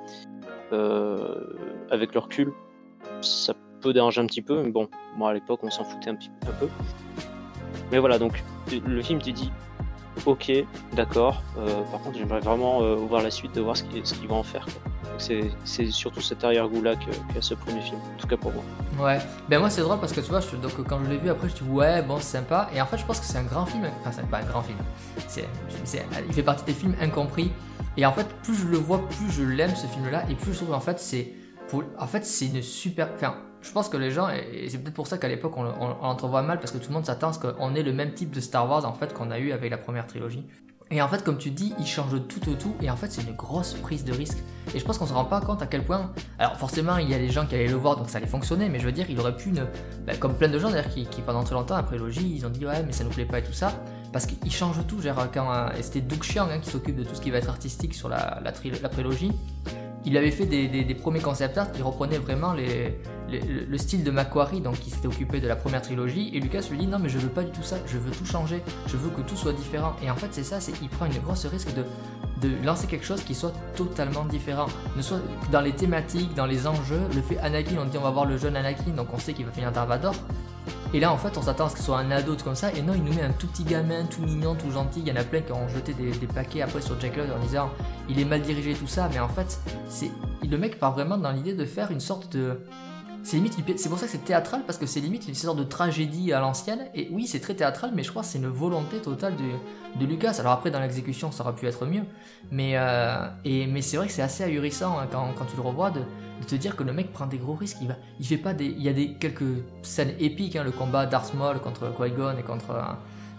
Avec le recul, ça peut déranger un petit peu, mais bon, moi à l'époque, on s'en foutait un peu. Mais voilà, donc le film, tu dis, ok, d'accord. Par contre, j'aimerais vraiment voir la suite, de voir ce qu'ils vont en faire, quoi. Donc c'est surtout cet arrière-goût-là qu'a ce premier film, en tout cas pour moi.
Ouais, moi c'est drôle parce que tu vois, donc quand je l'ai vu après, je dis ouais, bon, c'est sympa. Et en fait, je pense que c'est un grand film. Enfin, c'est pas un grand film. Il fait partie des films incompris. Et en fait, plus je le vois, plus je l'aime ce film-là, et plus je trouve en fait c'est une super. Enfin, je pense que les gens, et c'est peut-être pour ça qu'à l'époque on l'entrevoit mal, parce que tout le monde s'attend à ce qu'on ait le même type de Star Wars en fait qu'on a eu avec la première trilogie. Et en fait, comme tu dis, il change tout au tout, et en fait c'est une grosse prise de risque. Et je pense qu'on se rend pas compte à quel point. Alors forcément, il y a des gens qui allaient le voir, donc ça allait fonctionner, mais je veux dire, il aurait pu comme plein de gens d'ailleurs qui pendant très longtemps, la prélogie, ils ont dit ouais, mais ça nous plaît pas et tout ça, parce qu'il change tout. Genre et c'était Doug Chiang qui s'occupe de tout ce qui va être artistique sur la prélogie. Il avait fait des premiers concept art qui reprenaient vraiment le style de Macquarie, donc qui s'était occupé de la première trilogie, et Lucas lui dit non mais je veux pas du tout ça, je veux tout changer, je veux que tout soit différent. Et en fait c'est ça, il prend une grosse risque de lancer quelque chose qui soit totalement différent, ne soit dans les thématiques, dans les enjeux. Le fait Anakin, on dit on va voir le jeune Anakin, donc on sait qu'il va finir Dark Vador. Et là en fait on s'attend à ce que ce soit un ado comme ça, et non, il nous met un tout petit gamin, tout mignon, tout gentil. Il y en a plein qui ont jeté des paquets après sur Jack Lloyd en disant il est mal dirigé tout ça, mais en fait le mec part vraiment dans l'idée de faire une sorte de... C'est pour ça que c'est théâtral, parce que c'est limite une sorte de tragédie à l'ancienne. Et oui, c'est très théâtral, mais je crois que c'est une volonté totale de Lucas. Alors après, dans l'exécution, ça aurait pu être mieux, mais c'est vrai que c'est assez ahurissant quand tu le revois de te dire que le mec prend des gros risques. Il fait pas il y a quelques scènes épiques, le combat Darth Maul contre Qui-Gon et contre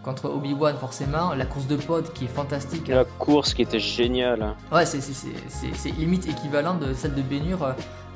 contre Obi-Wan forcément, la course de pod qui est fantastique.
La course qui était géniale.
Ouais, c'est limite équivalent de celle de Ben-Hur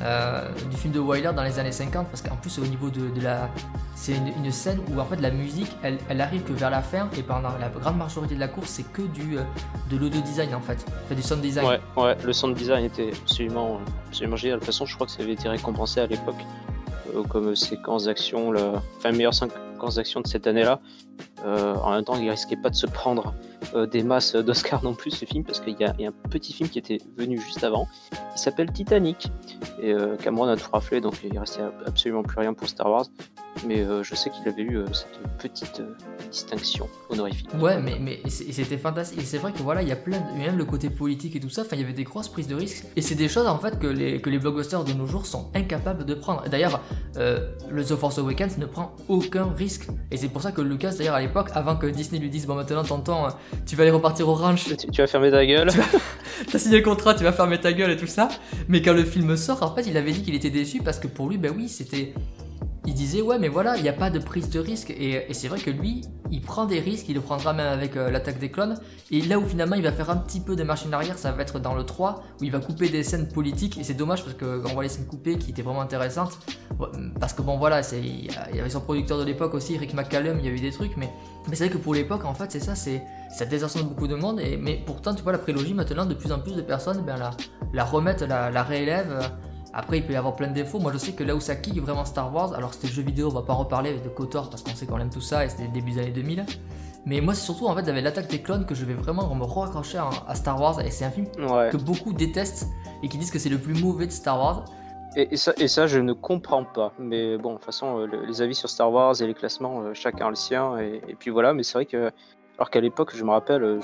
du film de Wyler dans les années 50, parce qu'en plus au niveau de la... C'est une scène où en fait la musique, elle arrive que vers la fin, et pendant la grande majorité de la course, c'est que de l'audio design en fait, du sound design.
Ouais, le sound design était absolument génial. De toute façon, je crois que ça avait été récompensé à l'époque comme séquence d'action, meilleure séquence d'action de cette année-là. En même temps, il risquait pas de se prendre des masses d'Oscar non plus, ce film, parce qu'il y a un petit film qui était venu juste avant, qui s'appelle Titanic, et Cameron a tout raflé, donc il restait absolument plus rien pour Star Wars, mais je sais qu'il avait eu cette petite distinction honorifique.
Ouais, mais c'était fantastique, et c'est vrai que voilà, il y a même le côté politique et tout ça, il y avait des grosses prises de risques, et c'est des choses en fait que les blockbusters de nos jours sont incapables de prendre. D'ailleurs, le The Force Awakens ne prend aucun risque, et c'est pour ça que Lucas, d'ailleurs à l'époque, avant que Disney lui dise bon maintenant tonton, tu vas aller repartir au ranch,
tu vas fermer ta gueule,
t'as signé le contrat, tu vas fermer ta gueule et tout ça. Mais quand le film sort, en fait, il avait dit qu'il était déçu parce que pour lui, ben oui, il disait ouais mais voilà, il n'y a pas de prise de risque, et c'est vrai que lui il prend des risques, il le prendra même avec l'attaque des clones, et là où finalement il va faire un petit peu de machine arrière, ça va être dans le 3 où il va couper des scènes politiques, et c'est dommage parce qu'on voit les scènes coupées qui étaient vraiment intéressantes, parce que bon voilà, il y avait son producteur de l'époque aussi, Rick McCallum, il y a eu des trucs, mais c'est vrai que pour l'époque en fait c'est ça, ça désarçonne beaucoup de monde, mais pourtant tu vois la prélogie maintenant de plus en plus de personnes la remettent, la réélèvent. Après, il peut y avoir plein de défauts. Moi, je sais que là où ça kick vraiment Star Wars, alors c'était le jeu vidéo, on va pas en reparler avec de KOTOR parce qu'on sait qu'on aime tout ça et c'était le début des années 2000. Mais moi, c'est surtout en fait avec l'attaque des clones que je vais vraiment me raccrocher à Star Wars, et c'est un film que beaucoup détestent et qui disent que c'est le plus mauvais de Star Wars.
Et ça, je ne comprends pas. Mais bon, de toute façon, les avis sur Star Wars et les classements, chacun a le sien. Et puis voilà, mais c'est vrai que, alors qu'à l'époque, je me rappelle,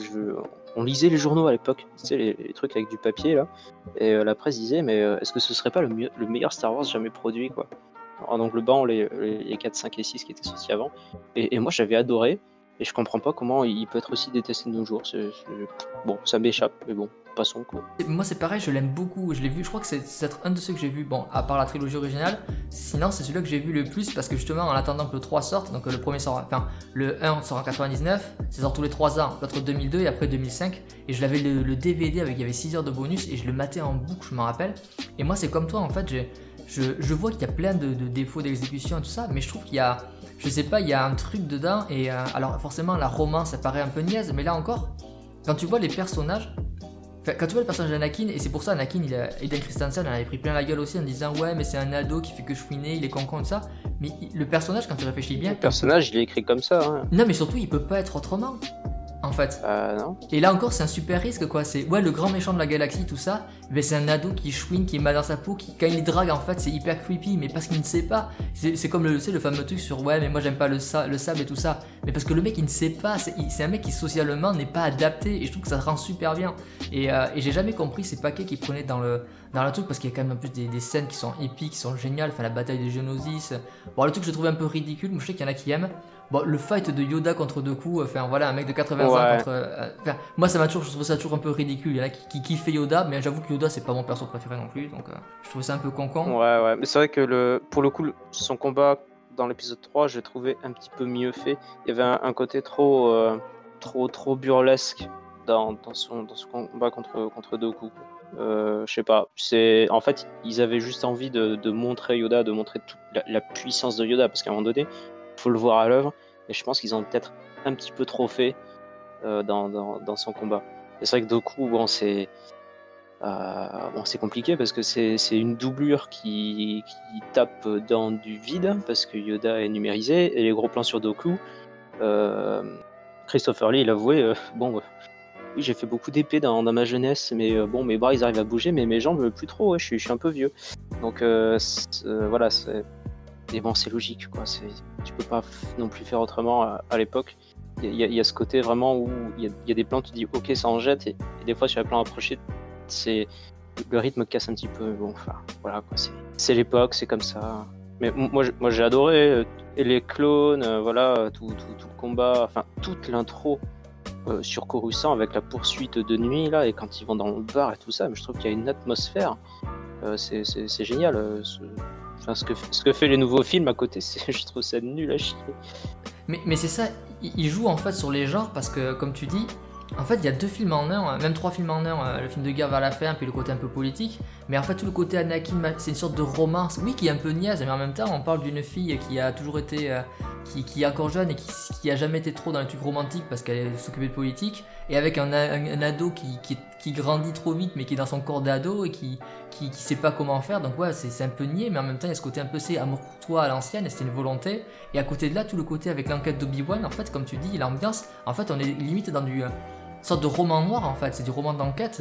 on lisait les journaux à l'époque, tu sais, les trucs avec du papier là, et la presse disait mais est-ce que ce serait pas le meilleur Star Wars jamais produit quoi. En englobant les 4, 5 et 6 qui étaient sortis avant, et moi j'avais adoré, et je comprends pas comment il peut être aussi détesté de nos jours. Bon, ça m'échappe, mais bon, passons quoi.
Moi c'est pareil, je l'aime beaucoup, je l'ai vu, je crois que c'est un de ceux que j'ai vu, bon, à part la trilogie originale, sinon c'est celui-là que j'ai vu le plus, parce que justement en attendant que le 3 sorte, donc le premier sort, enfin le 1 sort en 99, ça sort tous les 3 ans, l'autre 2002 et après 2005, et je l'avais le DVD avec, il y avait 6 heures de bonus, et je le matais en boucle, je m'en rappelle, et moi c'est comme toi en fait, je vois qu'il y a plein de défauts d'exécution et tout ça, mais je trouve qu'il y a, je sais pas, il y a un truc dedans, et alors forcément la romance ça paraît un peu niaise, mais là encore, quand tu vois les personnages, quand tu vois le personnage d'Anakin, et c'est pour ça Anakin, Hayden Christensen en avait pris plein la gueule aussi en disant ouais mais c'est un ado qui fait que chouiner, il est con et tout ça, mais le personnage quand tu réfléchis bien...
Le personnage il est écrit comme ça. Hein.
Non mais surtout il peut pas être autrement. En fait.
Non.
Et là encore, c'est un super risque quoi. C'est ouais, le grand méchant de la galaxie, tout ça. Mais c'est un ado qui chouine, qui est mal dans sa peau, qui quand il drague en fait, c'est hyper creepy, mais parce qu'il ne sait pas. C'est comme le fameux truc sur ouais, mais moi j'aime pas le sable et tout ça. Mais parce que le mec il ne sait pas. C'est un mec qui socialement n'est pas adapté. Et je trouve que ça rend super bien. Et j'ai jamais compris ces paquets qu'ils prenaient dans le truc, parce qu'il y a quand même en plus des scènes qui sont épiques, qui sont géniales. Enfin la bataille de Geonosis. Bon, le truc que je trouvais un peu ridicule, mais je sais qu'il y en a qui aiment. Bon, le fight de Yoda contre Dooku, enfin voilà, un mec de 80 ans contre... moi je trouve ça toujours un peu ridicule, il y en a qui kiffent Yoda, mais j'avoue que Yoda c'est pas mon perso préféré non plus, donc je trouvais ça un peu con.
Ouais, mais c'est vrai que pour le coup, son combat dans l'épisode 3, je l'ai trouvé un petit peu mieux fait. Il y avait un côté trop burlesque dans son combat contre Dooku. Je sais pas, en fait, ils avaient juste envie de montrer Yoda, de montrer toute la puissance de Yoda, parce qu'à un moment donné, faut le voir à l'œuvre, et je pense qu'ils ont peut-être un petit peu trop fait dans son combat. Et c'est vrai que Dooku, c'est compliqué parce que c'est une doublure qui tape dans du vide, parce que Yoda est numérisé, et les gros plans sur Dooku, Christopher Lee il avouait oui, j'ai fait beaucoup d'épées dans ma jeunesse, mais mes bras ils arrivent à bouger, mais mes jambes plus trop, ouais, je suis un peu vieux, donc voilà, et bon, c'est logique, quoi. Tu peux pas non plus faire autrement à l'époque. Il y a ce côté vraiment où il y a des plans, tu dis ok, ça en jette, et des fois sur les plans approchés, le rythme casse un petit peu. Bon, enfin, voilà, quoi. C'est l'époque, c'est comme ça. Mais moi j'ai adoré et les clones, voilà, tout le combat, enfin toute l'intro sur Coruscant avec la poursuite de nuit là, et quand ils vont dans le bar et tout ça, mais je trouve qu'il y a une atmosphère. C'est génial. Enfin, ce que fait les nouveaux films à côté, je trouve ça nul à chier.
Mais c'est ça, il joue en fait sur les genres parce que, comme tu dis, en fait, il y a 2 films en un, même 3 films en un, le film de guerre vers la fin, puis le côté un peu politique. Mais en fait, tout le côté Anakin, c'est une sorte de romance, oui, qui est un peu niaise, mais en même temps, on parle d'une fille qui a toujours été, qui est encore jeune et qui a jamais été trop dans les trucs romantiques parce qu'elle s'occupait de politique, et avec un ado qui grandit trop vite, mais qui est dans son corps d'ado et qui sait pas comment faire. Donc ouais, c'est un peu niais, mais en même temps, il y a ce côté un peu amour pour toi à l'ancienne, et c'est une volonté. Et à côté de là, tout le côté avec l'enquête d'Obi-Wan, en fait, comme tu dis, l'ambiance, en fait, on est limite dans une sorte de roman noir, en fait, c'est du roman d'enquête,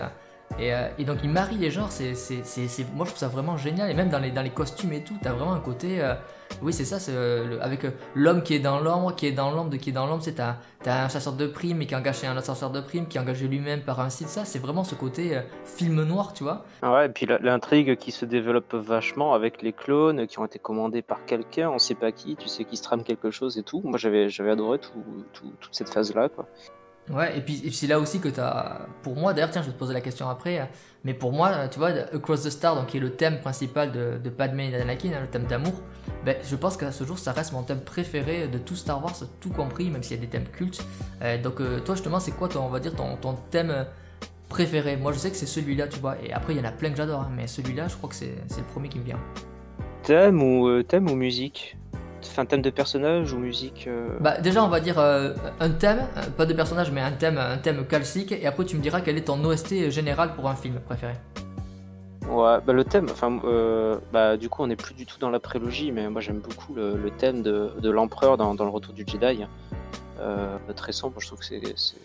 et donc il marie les genres, moi je trouve ça vraiment génial, et même dans les costumes et tout, t'as vraiment un côté, oui c'est ça, avec l'homme qui est dans l'ombre, c'est t'as un chasseur de primes, mais qui a engagé un autre chasseur de primes, qui est engagé lui-même par un site, ça c'est vraiment ce côté film noir, tu vois.
Ouais, et puis l'intrigue qui se développe vachement avec les clones qui ont été commandés par quelqu'un, on sait pas qui, tu sais qui se trame quelque chose et tout. Moi j'avais adoré toute cette phase-là, quoi.
Ouais, et puis c'est là aussi que t'as. Pour moi, d'ailleurs, tiens, je vais te poser la question après, mais pour moi, tu vois, Across the Stars, donc qui est le thème principal de Padmé et d'Anakin, le thème d'amour, ben, je pense qu'à ce jour, ça reste mon thème préféré de tout Star Wars, tout compris, même s'il y a des thèmes cultes. Donc, toi, justement, c'est quoi, on va dire, ton thème préféré? Moi, je sais que c'est celui-là, tu vois, et après, il y en a plein que j'adore, mais celui-là, je crois que c'est le premier qui me vient.
Thème ou musique? Enfin, thème de personnage ou musique
Bah déjà on va dire un thème, pas de personnage mais un thème classique, et après tu me diras quel est ton OST général pour un film préféré.
Ouais, bah le thème, enfin, bah du coup on n'est plus du tout dans la prélogie, mais moi j'aime beaucoup le thème de l'empereur dans le Retour du Jedi. Très sombre, je trouve que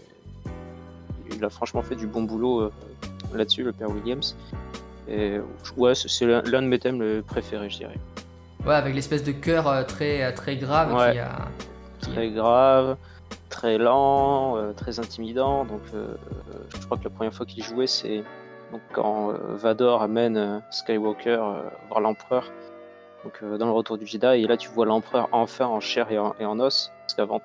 il a franchement fait du bon boulot là-dessus, le père Williams. Et ouais, c'est l'un de mes thèmes préférés, je dirais.
Ouais, avec l'espèce de chœur très grave,
ouais. Très grave, très lent, très intimidant. Donc, je crois que la première fois qu'il jouait, c'est donc quand Vador amène Skywalker voir l'empereur. Donc, dans le Retour du Jedi, et là tu vois l'empereur enfin en chair et en os. Parce qu'avant,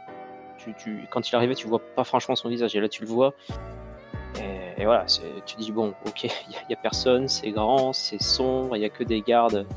quand il arrivait, tu vois pas franchement son visage, et là tu le vois. Et voilà, tu dis bon, ok, il y a personne, c'est grand, c'est sombre, il y a que des gardes.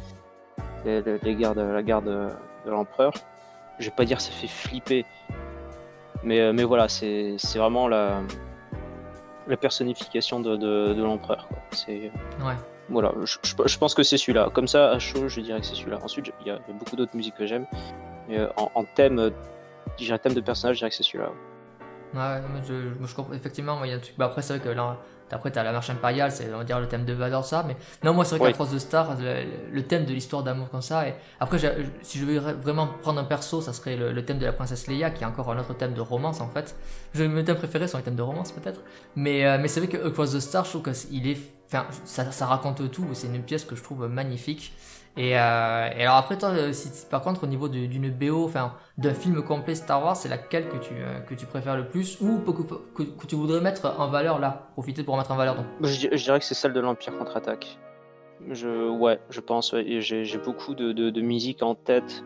La garde de l'empereur. Je vais pas dire ça fait flipper, mais voilà, c'est vraiment la personnification de l'empereur, quoi.
Ouais.
Voilà, je pense que c'est celui-là. Comme ça, à chaud, je dirais que c'est celui-là. Ensuite, il y a beaucoup d'autres musiques que j'aime, mais en thème, je dirais thème de personnage, je dirais que c'est celui-là.
Ouais, je comprends, effectivement, il y a un truc. Bah après, c'est vrai que là, après, t'as la marche impériale, c'est, on va dire, le thème de Vador, ça. Mais non, moi, c'est vrai qu'Across the Stars, le thème de l'histoire d'amour comme ça. Et après, si je veux vraiment prendre un perso, ça serait le thème de la princesse Leia, qui est encore un autre thème de romance, en fait. Mes thèmes préférés sont les thèmes de romance, peut-être. Mais c'est vrai que Across the Stars, je trouve qu'il est. Enfin, ça raconte tout. C'est une pièce que je trouve magnifique. Et alors après toi, si par contre au niveau d'une BO, enfin d'un film complet Star Wars, c'est laquelle que tu préfères le plus, ou que tu voudrais mettre en valeur là, profiter pour mettre en valeur donc.
Je dirais que c'est celle de l'Empire contre-attaque. Je pense. Ouais, et j'ai beaucoup de musique en tête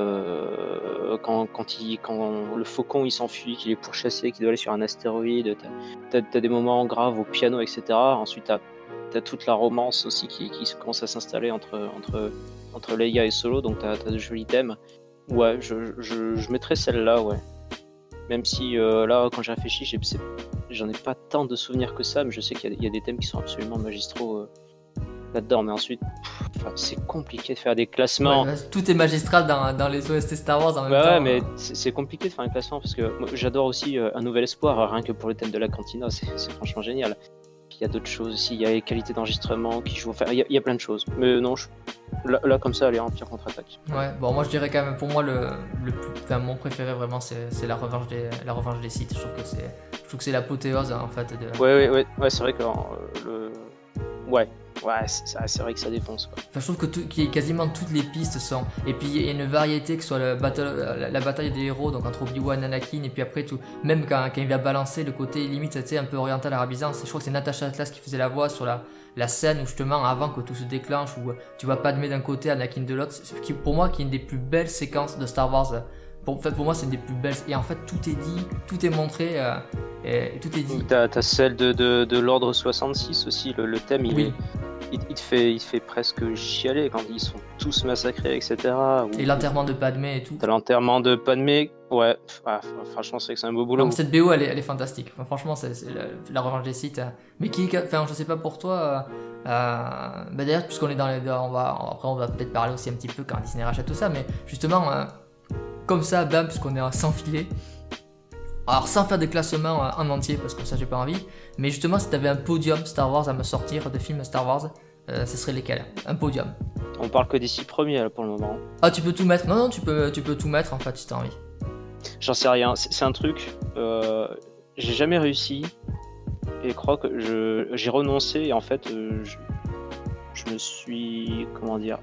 quand le faucon il s'enfuit, qu'il est pourchassé, qu'il doit aller sur un astéroïde. T'as des moments graves au piano, etc. Ensuite t'as toute la romance aussi qui commence à s'installer entre Leia et Solo, donc t'as de jolis thèmes. Ouais, je mettrais celle-là, ouais. Même si là, quand j'ai réfléchi, j'en ai pas tant de souvenirs que ça, mais je sais qu'il y a des thèmes qui sont absolument magistraux là-dedans. Mais ensuite, c'est compliqué de faire des classements.
Ouais, tout est magistral dans les OST Star Wars en même temps.
Ouais, mais c'est compliqué de faire un classement parce que moi, j'adore aussi Un Nouvel Espoir, rien que pour le thème de la cantina, c'est franchement génial. Il y a d'autres choses aussi, il y a les qualités d'enregistrement qui jouent, enfin il y a plein de choses. Mais non, là comme ça, elle est Empire contre-attaque.
Ouais, bon moi je dirais quand même, pour moi mon préféré vraiment c'est la revanche des Sith. Je trouve que c'est l'apothéose en fait de.
Ouais, c'est vrai que c'est vrai que ça défonce, quoi.
Enfin, je trouve que quasiment toutes les pistes sont. Et puis il y a une variété, que ce soit la bataille des héros, donc entre Obi-Wan et Anakin, et puis après tout, même quand il va balancer le côté limite, tu sais, un peu oriental arabisant, je crois que c'est Natasha Atlas qui faisait la voix sur la scène où justement avant que tout se déclenche, où tu vois Padmé d'un côté, Anakin de l'autre, pour moi qui est une des plus belles séquences de Star Wars. Pour moi c'est une des plus belles, et en fait tout est dit, tout est montré, et tout est dit.
T'as celle de l'ordre 66 aussi, le thème il il te fait presque chialer quand ils sont tous massacrés, etc.
Et l'enterrement de Padmé et tout.
T'as l'enterrement de Padmé, ouais, franchement, c'est que c'est un beau boulot.
Donc cette BO, elle est fantastique. Enfin, franchement, c'est la revanche des Sith. Mais enfin, je sais pas pour toi. D'ailleurs, puisqu'on est dans les, après, on va peut-être parler aussi un petit peu quand Disney rachète tout ça, mais justement, comme ça, bam, puisqu'on est sans filet. Alors, sans faire des classements en entier, parce que ça, j'ai pas envie. Mais justement, si t'avais un podium Star Wars à me sortir de films Star Wars, ce serait lesquels? Un podium.
On parle que des 6 premiers là, pour le moment.
Ah, tu peux tout mettre. Non, tu peux tout mettre en fait si t'as envie.
J'en sais rien. C'est un truc. J'ai jamais réussi. Et je crois que j'ai renoncé. Et en fait, je me suis. Comment dire.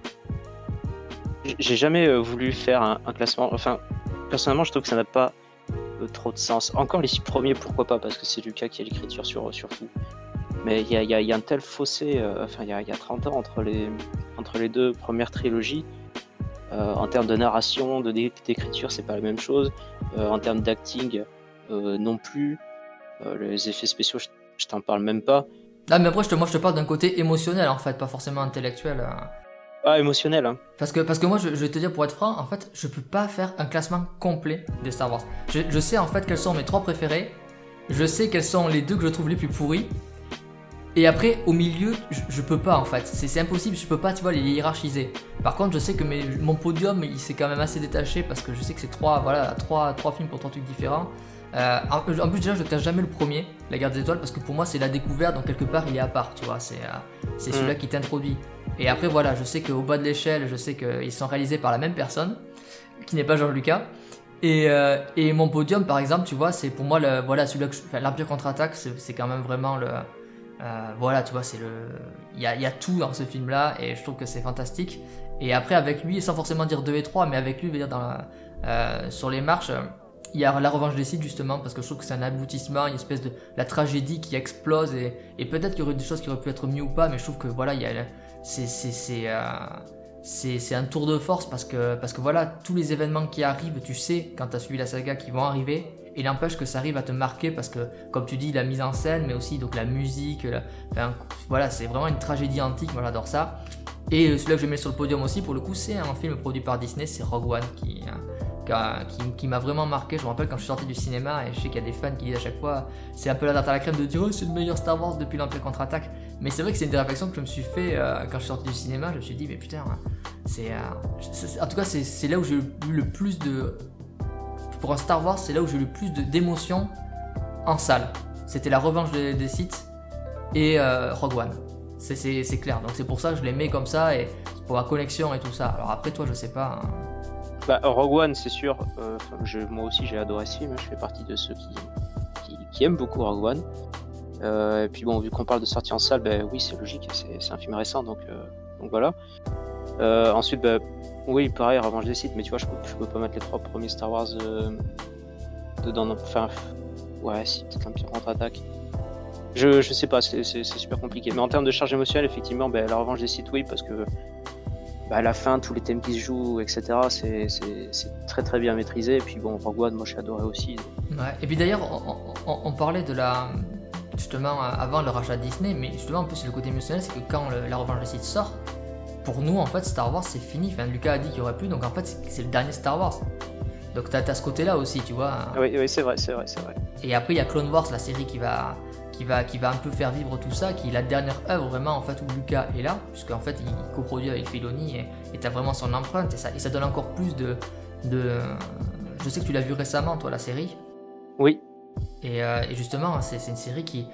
J'ai jamais voulu faire un classement. Enfin, personnellement, je trouve que ça n'a pas trop de sens. Encore les 6 premiers, pourquoi pas, parce que c'est Lucas qui a l'écriture sur tout. Mais il y a un tel fossé, il y a 30 ans entre les deux premières trilogies. En termes de narration, d'écriture, c'est pas la même chose. En termes d'acting, non plus. Les effets spéciaux, je t'en parle même pas.
Ah, mais après, moi je te parle d'un côté émotionnel en fait, pas forcément intellectuel.
Ah, émotionnel, hein.
Parce que moi, je vais te dire, pour être franc, en fait, je peux pas faire un classement complet des Star Wars. Je sais en fait quels sont mes 3 préférés. Je sais quels sont les 2 que je trouve les plus pourris. Et après, au milieu, je peux pas en fait. C'est impossible, je peux pas, tu vois, les hiérarchiser. Par contre, je sais que mon podium, il s'est quand même assez détaché parce que je sais que c'est 3 films pour 3 trucs différents. En plus, déjà, je ne cache jamais le premier, La Guerre des Étoiles, parce que pour moi, c'est la découverte, donc quelque part, il est à part, tu vois. C'est celui-là qui t'introduit. Et après, voilà, je sais qu'au bas de l'échelle, je sais qu'ils sont réalisés par la même personne, qui n'est pas George Lucas. Et mon podium, par exemple, tu vois, c'est pour moi, celui-là l'Empire contre-attaque, c'est quand même vraiment le. Voilà, tu vois, il y a tout dans ce film-là, et je trouve que c'est fantastique. Et après, avec lui, sans forcément dire 2 et 3, mais avec lui, je veux dire, sur les marches. Il y a La Revanche des Sith justement parce que je trouve que c'est un aboutissement, une espèce de la tragédie qui explose et peut-être qu'il y aurait des choses qui auraient pu être mieux ou pas, mais je trouve que voilà, c'est un tour de force parce que voilà, tous les événements qui arrivent, tu sais quand tu as suivi la saga qui vont arriver, et n'empêche que ça arrive à te marquer parce que comme tu dis, la mise en scène, mais aussi donc la musique, voilà, c'est vraiment une tragédie antique, moi j'adore ça. Et celui-là que je mets sur le podium aussi, pour le coup, c'est un film produit par Disney, c'est Rogue One qui m'a vraiment marqué. Je me rappelle quand je suis sorti du cinéma, et je sais qu'il y a des fans qui disent à chaque fois, c'est un peu la tarte à la crème de dire oh, c'est le meilleur Star Wars depuis l'Empire contre-attaque. Mais c'est vrai que c'est une des réflexions que je me suis fait quand je suis sorti du cinéma. Je me suis dit mais putain, en tout cas c'est là où j'ai eu le plus de, pour un Star Wars, c'est là où j'ai eu le plus d'émotions en salle. C'était La Revanche des Sith et Rogue One. C'est clair, donc c'est pour ça que je les mets comme ça, et pour la connexion et tout ça. Alors après toi je sais pas.
Bah, Rogue One, c'est sûr. Moi aussi, j'ai adoré ce film. Je fais partie de ceux qui aiment beaucoup Rogue One. Et puis bon, vu qu'on parle de sortie en salle, bah, oui, c'est logique. C'est un film récent, donc voilà. Ensuite, bah, oui, pareil, Revanche des Sith. Mais tu vois, je peux pas mettre les 3 premiers Star Wars dedans. Enfin, ouais, si, peut-être l'Empire contre-attaque. Je sais pas, c'est super compliqué. Mais en termes de charge émotionnelle, effectivement, bah, la Revanche des Sith, oui, parce que à la fin, tous les thèmes qui se jouent, etc., c'est très très bien maîtrisé. Et puis bon, Rogue One, moi j'ai adoré aussi.
Ouais. Et puis d'ailleurs, on parlait de justement, avant le rachat de Disney, mais justement, en plus, le côté émotionnel, c'est que quand La Revanche des Sith sort, pour nous, en fait, Star Wars, c'est fini. Enfin, Lucas a dit qu'il n'y aurait plus, donc en fait, c'est le dernier Star Wars. Donc t'as ce côté-là aussi, tu vois.
Oui, c'est vrai.
Et après, il y a Clone Wars, la série qui va un peu faire vivre tout ça, qui est la dernière œuvre vraiment en fait où Lucas est là, puisqu'en fait il coproduit avec Filoni et t'as vraiment son empreinte, et ça donne encore plus de. Je sais que tu l'as vu récemment toi, la série.
Oui.
Et justement c'est une série qui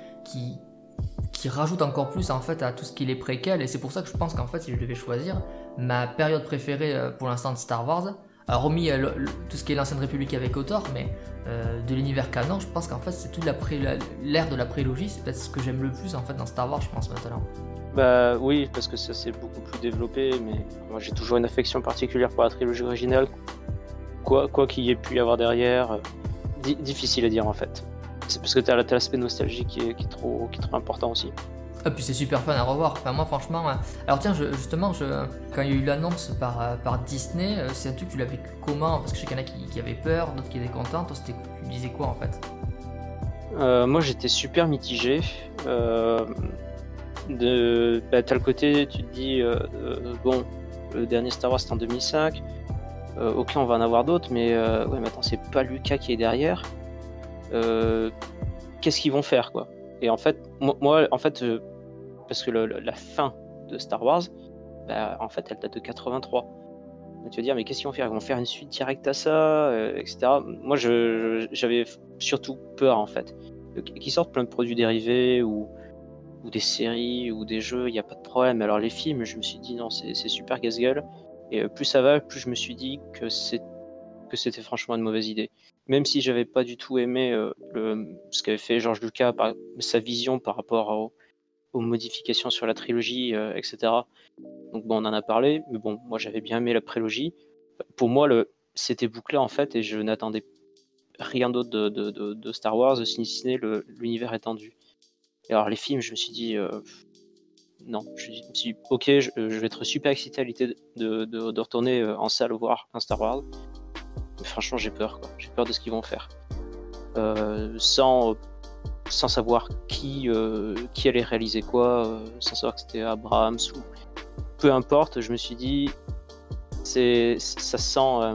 rajoute encore plus en fait à tout ce qui est préquel, et c'est pour ça que je pense qu'en fait si je devais choisir ma période préférée pour l'instant de Star Wars, alors hormis tout ce qui est l'Ancienne République avec KOTOR, mais de l'univers canon, je pense qu'en fait c'est toute l'ère de la prélogie, c'est peut-être ce que j'aime le plus en fait dans Star Wars, je pense maintenant.
Bah oui, parce que ça c'est beaucoup plus développé, mais moi j'ai toujours une affection particulière pour la trilogie originale. Quoi qu'il y ait pu y avoir derrière, difficile à dire en fait. C'est parce que t'as l'aspect nostalgique qui est trop important aussi.
Et puis c'est super fun à revoir. Enfin, moi franchement, alors tiens, justement, quand il y a eu l'annonce par Disney, c'est un truc, tu l'as vécu comment? Parce que je sais qu'il y en a qui avaient peur, d'autres qui étaient contents. Toi, tu disais quoi en fait?
Moi j'étais super mitigé. T'as le côté, tu te dis, bon, le dernier Star Wars c'était en 2005, ok, on va en avoir d'autres, mais ouais, mais attends, c'est pas Lucas qui est derrière. Qu'est-ce qu'ils vont faire, quoi? Et en fait, moi en fait, parce que la fin de Star Wars, bah, en fait, elle date de 83. Donc, tu vas dire, mais qu'est-ce qu'ils vont faire? Ils vont faire une suite directe à ça, etc. Moi, j'avais surtout peur, en fait, qu'ils sortent plein de produits dérivés ou des séries ou des jeux, il n'y a pas de problème. Alors les films, je me suis dit non, c'est super casse-gueule. Et plus ça va, plus je me suis dit que c'était franchement une mauvaise idée. Même si j'avais pas du tout aimé ce qu'avait fait George Lucas, sa vision par rapport aux modifications sur la trilogie, etc. Donc bon, on en a parlé, mais bon, moi j'avais bien aimé la prélogie. Pour moi, c'était bouclé en fait, et je n'attendais rien d'autre de Star Wars, si ce n'est l'univers étendu. Et alors les films, je me suis dit, non, je me suis dit, ok, je vais être super excité à l'idée de retourner en salle voir un Star Wars. Mais franchement, j'ai peur, quoi. J'ai peur de ce qu'ils vont faire. Sans savoir qui allait réaliser quoi, sans savoir que c'était Abrams ou peu importe, je me suis dit, ça sent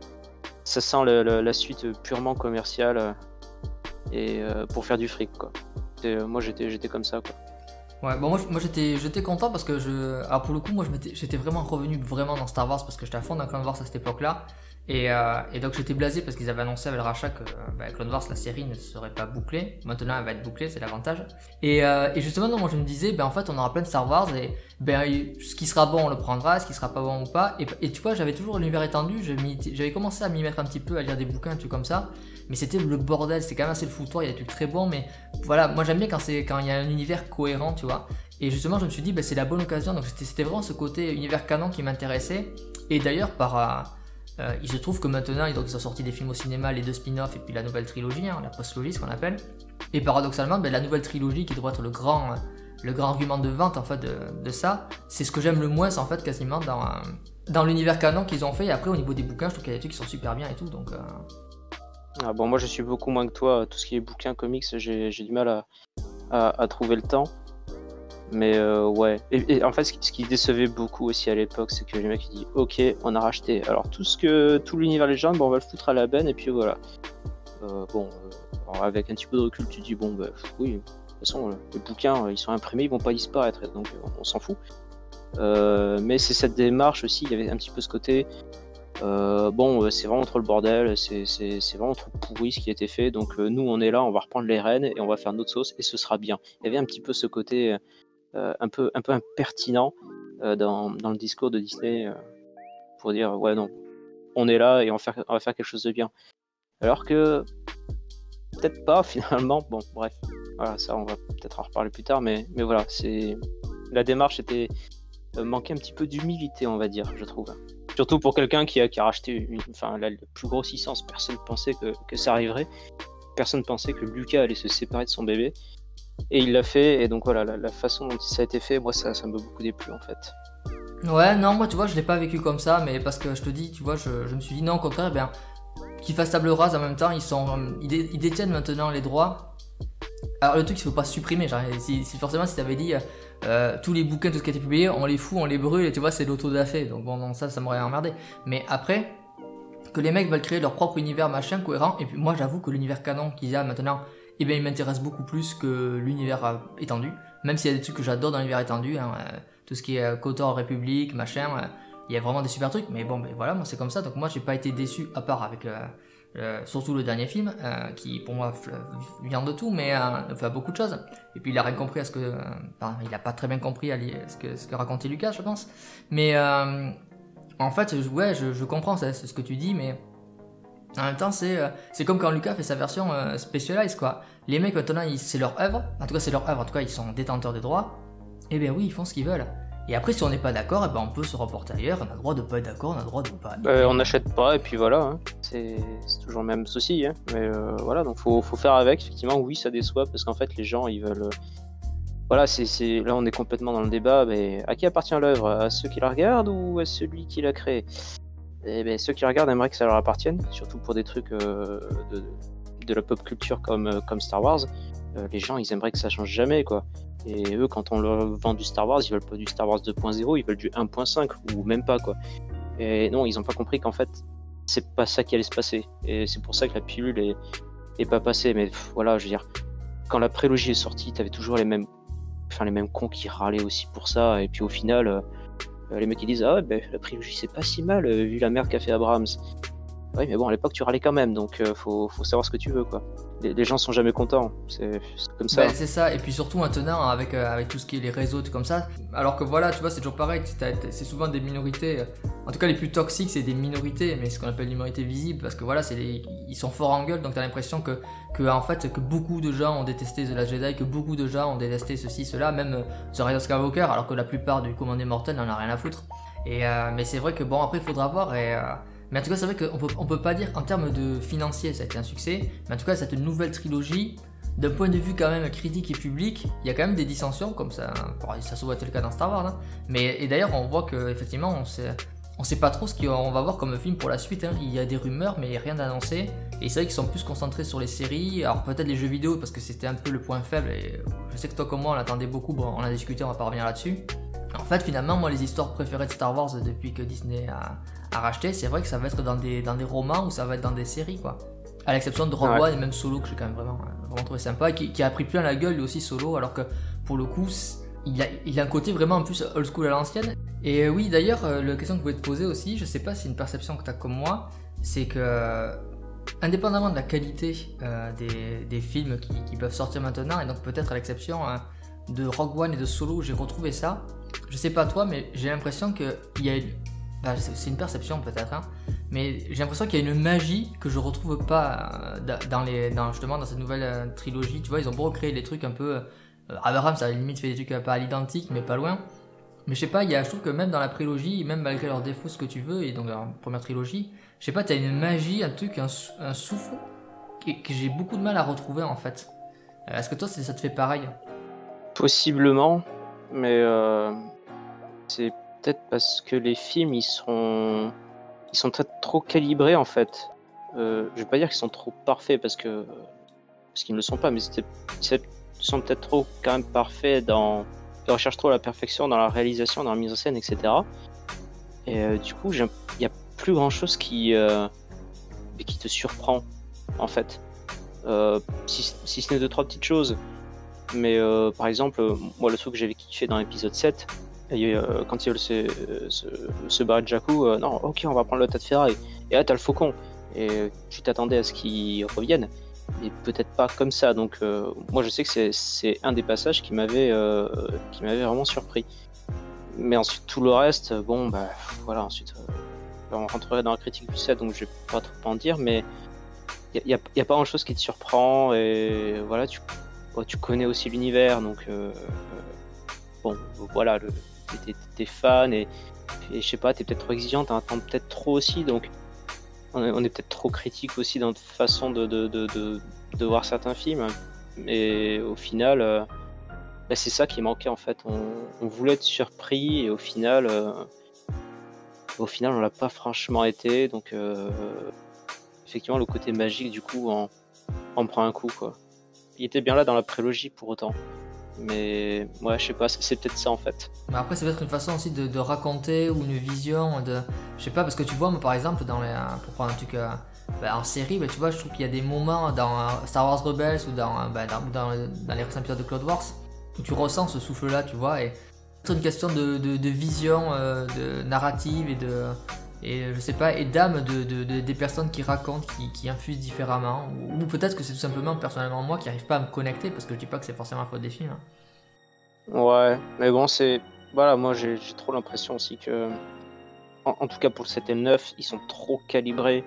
la suite purement commerciale et pour faire du fric, quoi. Moi j'étais comme ça, quoi.
Ouais, bon, moi j'étais content parce que alors pour le coup, moi j'étais vraiment revenu vraiment dans Star Wars parce que j'étais à fond dans Clone Wars à cette époque-là. Et donc j'étais blasé parce qu'ils avaient annoncé avec le rachat que Clone Wars, la série ne serait pas bouclée. Maintenant elle va être bouclée, c'est l'avantage. Et justement, non, moi je me disais, en fait on aura plein de Star Wars et ce qui sera bon on le prendra, ce qui sera pas bon ou pas. Et tu vois, j'avais toujours l'univers étendu, j'avais commencé à m'y mettre un petit peu, à lire des bouquins, un truc comme ça. Mais c'était le bordel, c'était quand même assez le foutoir, il y a des trucs très bons, mais voilà, moi j'aime bien quand il y a un univers cohérent, tu vois. Et justement, je me suis dit, c'est la bonne occasion, donc c'était vraiment ce côté univers canon qui m'intéressait. Et d'ailleurs, il se trouve que maintenant, ils ont sorti des films au cinéma, les 2 spin-offs et puis la nouvelle trilogie, la post-trilogie, ce qu'on appelle. Et paradoxalement, la nouvelle trilogie qui devrait être le grand argument de vente en fait de ça, c'est ce que j'aime le moins en fait quasiment dans l'univers canon qu'ils ont fait. Et après, au niveau des bouquins, je trouve qu'il y a des trucs qui sont super bien et tout, donc.
Ah bon, moi je suis beaucoup moins que toi, tout ce qui est bouquins, comics, j'ai du mal à trouver le temps. Mais ouais, et en fait ce qui décevait beaucoup aussi à l'époque, c'est que les mecs ils disent ok, on a racheté, alors tout l'univers légende, on va le foutre à la benne et puis voilà. Alors avec un petit peu de recul, tu dis bon oui, de toute façon les bouquins ils sont imprimés, ils vont pas disparaître, donc on s'en fout. Mais c'est cette démarche aussi, il y avait un petit peu ce côté c'est vraiment trop le bordel, c'est vraiment trop pourri ce qui a été fait, donc nous on est là, on va reprendre les rênes et on va faire notre sauce et ce sera bien. Il y avait un petit peu ce côté un peu impertinent dans le discours de Disney pour dire ouais non, on est là et on va faire quelque chose de bien. Alors que peut-être pas finalement, bon bref, voilà, ça on va peut-être en reparler plus tard, mais voilà, la démarche manquait un petit peu d'humilité, on va dire, je trouve. Surtout pour quelqu'un qui a racheté la plus grosse licence. Personne ne pensait que ça arriverait. Personne ne pensait que Lucas allait se séparer de son bébé. Et il l'a fait. Et donc voilà, la façon dont ça a été fait, moi ça m'a beaucoup déplu en fait.
Ouais, non, moi tu vois, je l'ai pas vécu comme ça, mais parce que je te dis, tu vois, je me suis dit non, au contraire, qu'ils fassent table rase en même temps, ils détiennent maintenant les droits. Alors le truc, il faut pas supprimer, genre, si forcément si t'avais dit tous les bouquins, tout ce qui a été publié, on les fout, on les brûle, et tu vois, c'est l'auto-da-fait, donc bon, non, ça m'aurait emmerdé. Mais après, que les mecs veulent créer leur propre univers machin cohérent, et puis moi j'avoue que l'univers canon qu'il y a maintenant, il m'intéresse beaucoup plus que l'univers étendu, même s'il y a des trucs que j'adore dans l'univers étendu, tout ce qui est KOTOR, République, machin, il y a vraiment des super trucs, mais bon, voilà, moi c'est comme ça, donc moi j'ai pas été déçu, à part avec surtout le dernier film, qui pour moi vient de tout, mais fait beaucoup de choses. Et puis il a rien compris à ce que, il a pas très bien compris à ce que racontait Lucas, je pense. Mais en fait, ouais, je comprends, c'est ce que tu dis, mais en même temps, c'est comme quand Lucas fait sa version Specialized, quoi. Les mecs maintenant, c'est leur œuvre. En tout cas, ils sont détenteurs des droits. Et bien oui, ils font ce qu'ils veulent. Et après, si on n'est pas d'accord, on peut se reporter ailleurs, on a le droit de pas être d'accord, on a le droit de pas...
on n'achète pas, et puis voilà, hein. C'est toujours le même souci, hein. Mais voilà, donc faut faire avec, effectivement, oui, ça déçoit, parce qu'en fait, les gens, ils veulent... Voilà, là, on est complètement dans le débat, mais à qui appartient l'œuvre? À ceux qui la regardent ou à celui qui l'a créée? Et bien, ceux qui la regardent aimeraient que ça leur appartienne, surtout pour des trucs de la pop culture comme Star Wars. les gens ils aimeraient que ça change jamais quoi. Et eux quand on leur vend du Star Wars, ils veulent pas du Star Wars 2.0, ils veulent du 1.5 ou même pas quoi. Et non, ils ont pas compris qu'en fait c'est pas ça qui allait se passer. Et c'est pour ça que la pilule est pas passée. Mais voilà, je veux dire, quand la prélogie est sortie, t'avais toujours les mêmes cons qui râlaient aussi pour ça. Et puis au final, les mecs ils disent ah ouais, ben, la prélogie c'est pas si mal vu la merde qu'a fait Abrams. Oui, mais bon, à l'époque tu râlais quand même, donc faut savoir ce que tu veux quoi. Les gens sont jamais contents, c'est comme ça.
Ben, c'est ça, et puis surtout maintenant avec tout ce qui est les réseaux, tout comme ça, alors que voilà, tu vois, c'est toujours pareil, c'est souvent des minorités, en tout cas les plus toxiques c'est des minorités, mais ce qu'on appelle minorité visible, parce que voilà, ils sont forts en gueule, donc t'as l'impression que en fait, que beaucoup de gens ont détesté The Last Jedi, que beaucoup de gens ont détesté ceci, cela, même The Rise of Skywalker, alors que la plupart du commandé mortel n'en a rien à foutre. Mais c'est vrai que bon, après il faudra voir, mais en tout cas, c'est vrai qu'on peut pas dire en termes de financier, ça a été un succès. Mais en tout cas, cette nouvelle trilogie, d'un point de vue quand même critique et public, il y a quand même des dissensions comme ça. Ça se voit être le cas dans Star Wars. Hein. Et d'ailleurs, on voit qu'effectivement, on sait pas trop ce qu'on va voir comme film pour la suite. Hein. Il y a des rumeurs, mais rien d'annoncé. Et c'est vrai qu'ils sont plus concentrés sur les séries. Alors peut-être les jeux vidéo, parce que c'était un peu le point faible. Et je sais que toi comme moi, on l'attendait beaucoup. Bon, on a discuté, on va pas revenir là-dessus. En fait, finalement, moi, les histoires préférées de Star Wars depuis que Disney a racheté, c'est vrai que ça va être dans des romans ou ça va être dans des séries, quoi. À l'exception de Rogue One et même Solo, que j'ai quand même vraiment trouvé sympa, qui a pris plein la gueule lui aussi Solo, alors que pour le coup, il a un côté vraiment en plus old school à l'ancienne. Et oui, d'ailleurs, la question que je voulais te poser aussi, je sais pas si c'est une perception que tu as comme moi, c'est que indépendamment de la qualité des films qui peuvent sortir maintenant, et donc peut-être à l'exception de Rogue One et de Solo, j'ai retrouvé ça. Je sais pas toi, mais j'ai l'impression qu'il y a c'est une perception peut-être, hein, mais j'ai l'impression qu'il y a une magie que je retrouve pas justement dans cette nouvelle trilogie. Tu vois, ils ont beau recréer les trucs un peu. Abrams, ça a limite fait des trucs pas à l'identique, mais pas loin. Mais je sais pas, je trouve que même dans la prélogie, même malgré leurs défauts, ce que tu veux, et donc dans la première trilogie, je sais pas, t'as une magie, un truc, un souffle que j'ai beaucoup de mal à retrouver en fait. Est-ce que toi, ça te fait pareil?
Possiblement, mais c'est peut-être parce que les films ils sont peut-être trop calibrés en fait. Je vais pas dire qu'ils sont trop parfaits parce qu'ils ne le sont pas, mais ils sont peut-être trop quand même parfaits ils recherchent trop la perfection dans la réalisation, dans la mise en scène, etc. Et du coup, il y a plus grand chose qui te surprend en fait. Si ce n'est 2-3 petites choses. Mais par exemple, moi le truc que j'avais kiffé dans l'épisode 7, quand il y a ce barré de Jakku, non, ok, on va prendre le tas de ferraille. Et là, t'as le faucon. Et tu t'attendais à ce qu'il revienne, mais peut-être pas comme ça. Donc, moi, je sais que c'est un des passages qui m'avait vraiment surpris. Mais ensuite, tout le reste, bon, bah voilà, ensuite, on rentrerait dans la critique du 7, donc je vais pas trop en dire, mais il y a pas grand chose qui te surprend, et voilà, tu connais aussi l'univers, donc bon, voilà, t'es fan, et je sais pas, t'es peut-être trop exigeant, t'attends peut-être trop aussi, donc on est peut-être trop critique aussi dans notre façon de voir certains films, et au final, bah, c'est ça qui manquait en fait. On voulait être surpris, et au final, on l'a pas franchement été, donc effectivement, le côté magique du coup en prend un coup quoi. Il était bien là dans la prélogie pour autant. Mais ouais, je sais pas, c'est peut-être ça en fait.
Mais après, ça peut être une façon aussi de raconter ou une vision je sais pas, parce que tu vois, moi par exemple, pour prendre un truc en série, tu vois, je trouve qu'il y a des moments dans Star Wars Rebels ou dans les récents épisodes de Clone Wars où tu ressens ce souffle-là, tu vois, et c'est une question de vision, de narrative et je sais pas, et d'âme des personnes qui racontent, qui infusent différemment, ou peut-être que c'est tout simplement personnellement moi qui n'arrive pas à me connecter, parce que je dis pas que c'est forcément la faute des films. Hein.
Ouais, mais bon, voilà, moi j'ai trop l'impression aussi que, en tout cas pour le 7 et le 9, ils sont trop calibrés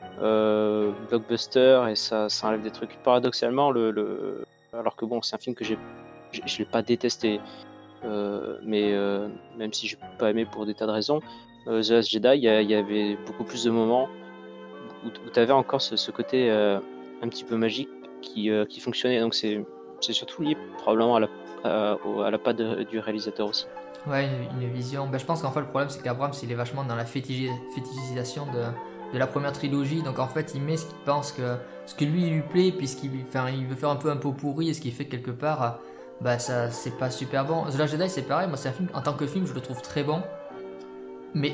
blockbuster, et ça enlève des trucs. Paradoxalement, alors que bon, c'est un film que je l'ai pas détesté, mais même si j'ai pas aimé pour des tas de raisons, The Last Jedi, il y avait beaucoup plus de moments où tu avais encore ce côté un petit peu magique qui fonctionnait. Donc c'est surtout lié probablement à la patte du réalisateur aussi.
Ouais, une vision. Je pense qu'en fait le problème c'est qu'Abrams il est vachement dans la fétichisation de la première trilogie, donc en fait il met ce qu'il pense que ce que lui plaît, puis il veut faire un peu un pot pourri, et ce qui fait que quelque part ça c'est pas super bon. The Last Jedi c'est pareil, moi c'est un film, en tant que film je le trouve très bon, mais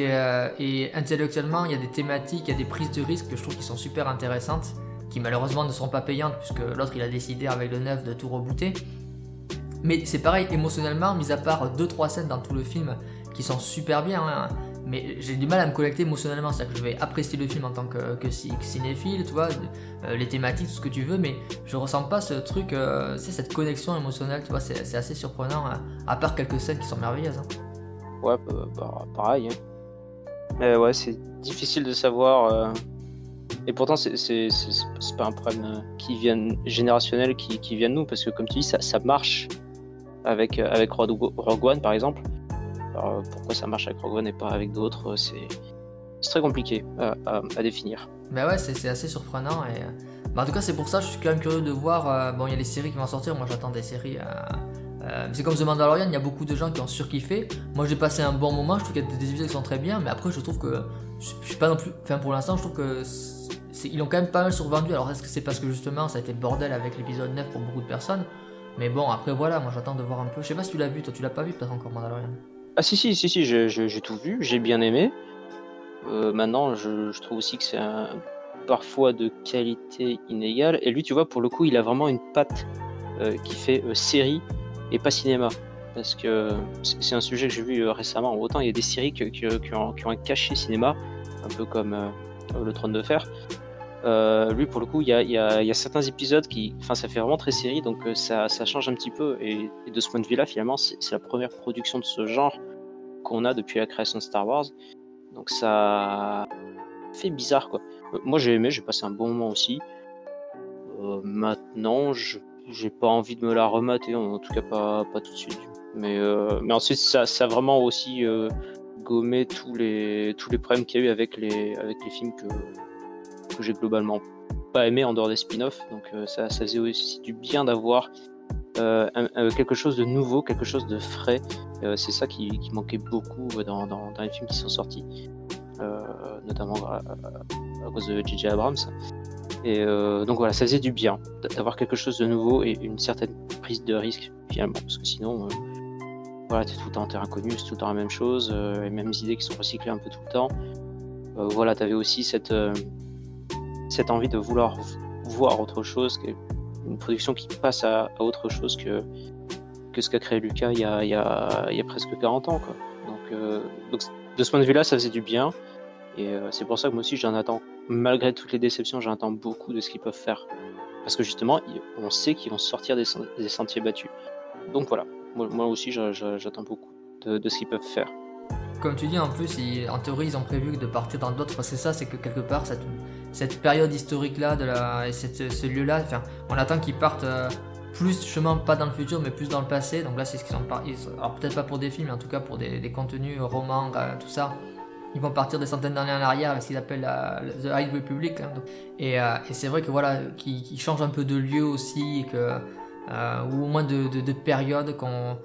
et intellectuellement il y a des thématiques, il y a des prises de risques que je trouve qui sont super intéressantes, qui malheureusement ne seront pas payantes puisque l'autre il a décidé avec le 9 de tout rebooter. Mais c'est pareil émotionnellement, mis à part 2-3 scènes dans tout le film qui sont super bien, hein, mais j'ai du mal à me connecter émotionnellement, c'est-à-dire que je vais apprécier le film en tant que cinéphile, tu vois, les thématiques, tout ce que tu veux, mais je ressens pas ce truc, c'est cette connexion émotionnelle, tu vois, c'est assez surprenant, à part quelques scènes qui sont merveilleuses. Hein.
Ouais, pareil. Hein. Mais ouais, c'est difficile de savoir. Et pourtant, c'est pas un problème générationnel qui vient de nous, parce que comme tu dis, ça marche avec Rogue One par exemple. Alors, pourquoi ça marche avec Rogue One et pas avec d'autres, c'est très compliqué à définir.
Bah ouais, c'est assez surprenant. Et en tout cas, c'est pour ça que je suis quand même curieux de voir. Bon, il y a les séries qui vont sortir, moi j'attends des séries. C'est comme The Mandalorian, il y a beaucoup de gens qui ont surkiffé. Moi j'ai passé un bon moment, je trouve qu'il y a des épisodes qui sont très bien, mais après je trouve que je suis pas non plus. Enfin, pour l'instant, je trouve que ils l'ont quand même pas mal survendu. Alors est-ce que c'est parce que justement ça a été le bordel avec l'épisode 9 pour beaucoup de personnes? Mais bon, après voilà, moi j'attends de voir un peu. Je sais pas si tu l'as vu, toi tu l'as pas vu peut-être encore Mandalorian.
Ah si, j'ai tout vu, j'ai bien aimé. Maintenant, je trouve aussi que c'est parfois de qualité inégale. Et lui, tu vois, pour le coup, il a vraiment une patte qui fait série et pas cinéma. Parce que c'est un sujet que j'ai vu récemment. Autant il y a des séries qui ont un cachet cinéma, un peu comme Le Trône de Fer. Lui, pour le coup, il y a certains épisodes ça fait vraiment très série, donc ça change un petit peu. Et de ce point de vue-là, finalement, c'est la première production de ce genre qu'on a depuis la création de Star Wars. Donc ça fait bizarre, quoi. Moi, j'ai aimé, j'ai passé un bon moment aussi. Maintenant, j'ai pas envie de me la remater, en tout cas pas tout de suite. Mais ensuite, ça a vraiment aussi gommé tous les problèmes qu'il y a eu avec les films que j'ai globalement pas aimé en dehors des spin-offs, donc ça faisait aussi du bien d'avoir quelque chose de nouveau, quelque chose de frais. C'est ça qui manquait beaucoup dans les films qui sont sortis, notamment à cause de J.J. Abrams. Et donc voilà, ça faisait du bien d'avoir quelque chose de nouveau et une certaine prise de risque finalement, parce que sinon voilà, t'es tout le temps en terrain inconnu, c'est tout le temps la même chose, les mêmes idées qui sont recyclées un peu tout le temps. Voilà, t'avais aussi cette envie de vouloir voir autre chose, une production qui passe à autre chose que ce qu'a créé Lucas il y a presque 40 ans, quoi. Donc de ce point de vue-là, ça faisait du bien, et c'est pour ça que moi aussi j'en attends, malgré toutes les déceptions, j'en attends beaucoup de ce qu'ils peuvent faire, parce que justement on sait qu'ils vont sortir des sentiers battus. Donc voilà, moi aussi j'attends beaucoup de ce qu'ils peuvent faire.
Comme tu dis, en plus, en théorie, ils ont prévu de partir dans d'autres. Parce que c'est que quelque part, cette période historique-là, ce lieu-là, enfin, on attend qu'ils partent plus, chemin pas dans le futur, mais plus dans le passé. Donc là, c'est ce qu'ils ont parti. Alors peut-être pas pour des films, mais en tout cas pour des contenus, romans, tout ça. Ils vont partir des centaines d'années en arrière avec ce qu'ils appellent The High Republic. Hein. Et c'est vrai que voilà, qu'ils changent un peu de lieu aussi, ou au moins de période,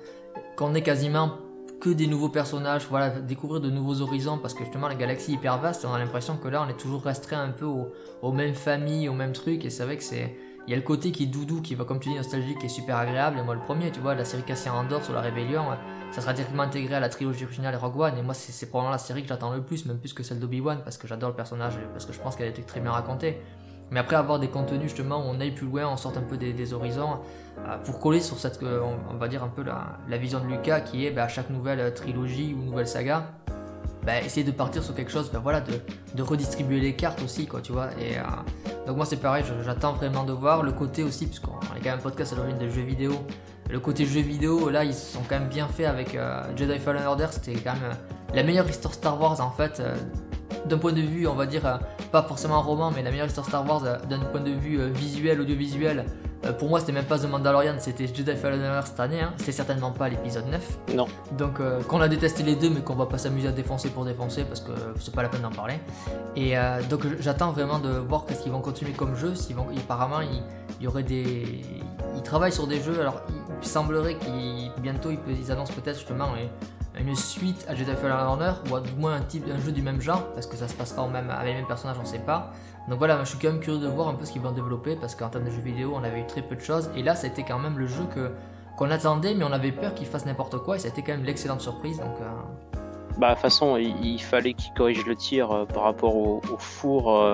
qu'on ait quasiment que des nouveaux personnages, voilà, découvrir de nouveaux horizons, parce que justement la galaxie est hyper vaste, on a l'impression que là on est toujours restreint un peu aux mêmes familles, aux mêmes trucs, et c'est vrai que il y a le côté qui est doudou, qui va comme tu dis nostalgique, qui est super agréable, et moi le premier, tu vois, la série Cassian Andor sur la rébellion, ça sera directement intégré à la trilogie originale et Rogue One, et moi c'est probablement la série que j'attends le plus, même plus que celle d'Obi-Wan, parce que j'adore le personnage, parce que je pense qu'elle a été très bien racontée. Mais après avoir des contenus justement où on aille plus loin, on sort un peu des horizons, pour coller sur cette, on va dire un peu la vision de Lucas, qui est à chaque nouvelle trilogie ou nouvelle saga, essayer de partir sur quelque chose, voilà, de redistribuer les cartes aussi, quoi, tu vois. Et donc moi c'est pareil, j'attends vraiment de voir le côté aussi, puisqu'on est quand même un podcast à l'origine de jeux vidéo. Le côté jeux vidéo, là ils sont quand même bien faits avec Jedi Fallen Order, c'était quand même la meilleure histoire Star Wars en fait. D'un point de vue, on va dire, pas forcément un roman, mais la meilleure histoire Star Wars d'un point de vue visuel, audiovisuel, pour moi c'était même pas The Mandalorian, c'était Jedi Fallen Order cette année, hein. C'était certainement pas l'épisode 9.
Non.
Donc qu'on a détesté les deux, mais qu'on va pas s'amuser à défoncer pour défoncer, parce que c'est pas la peine d'en parler. Et donc j'attends vraiment de voir qu'est-ce qu'ils vont continuer comme jeu, apparemment il y aurait ils travaillent sur des jeux, alors il semblerait qu'ils bientôt ils annoncent peut-être justement une suite à Jedi Fallen Order, ou à du moins un jeu du même genre, parce que ça se passera avec les mêmes personnages, on sait pas. Donc voilà, moi, je suis quand même curieux de voir un peu ce qu'ils vont développer, parce qu'en termes de jeux vidéo, on avait eu très peu de choses, et là, ça a été quand même le jeu qu'on attendait, mais on avait peur qu'il fasse n'importe quoi, et ça a été quand même l'excellente surprise. Donc,
Bah, de toute façon, il fallait qu'il corrige le tir par rapport au four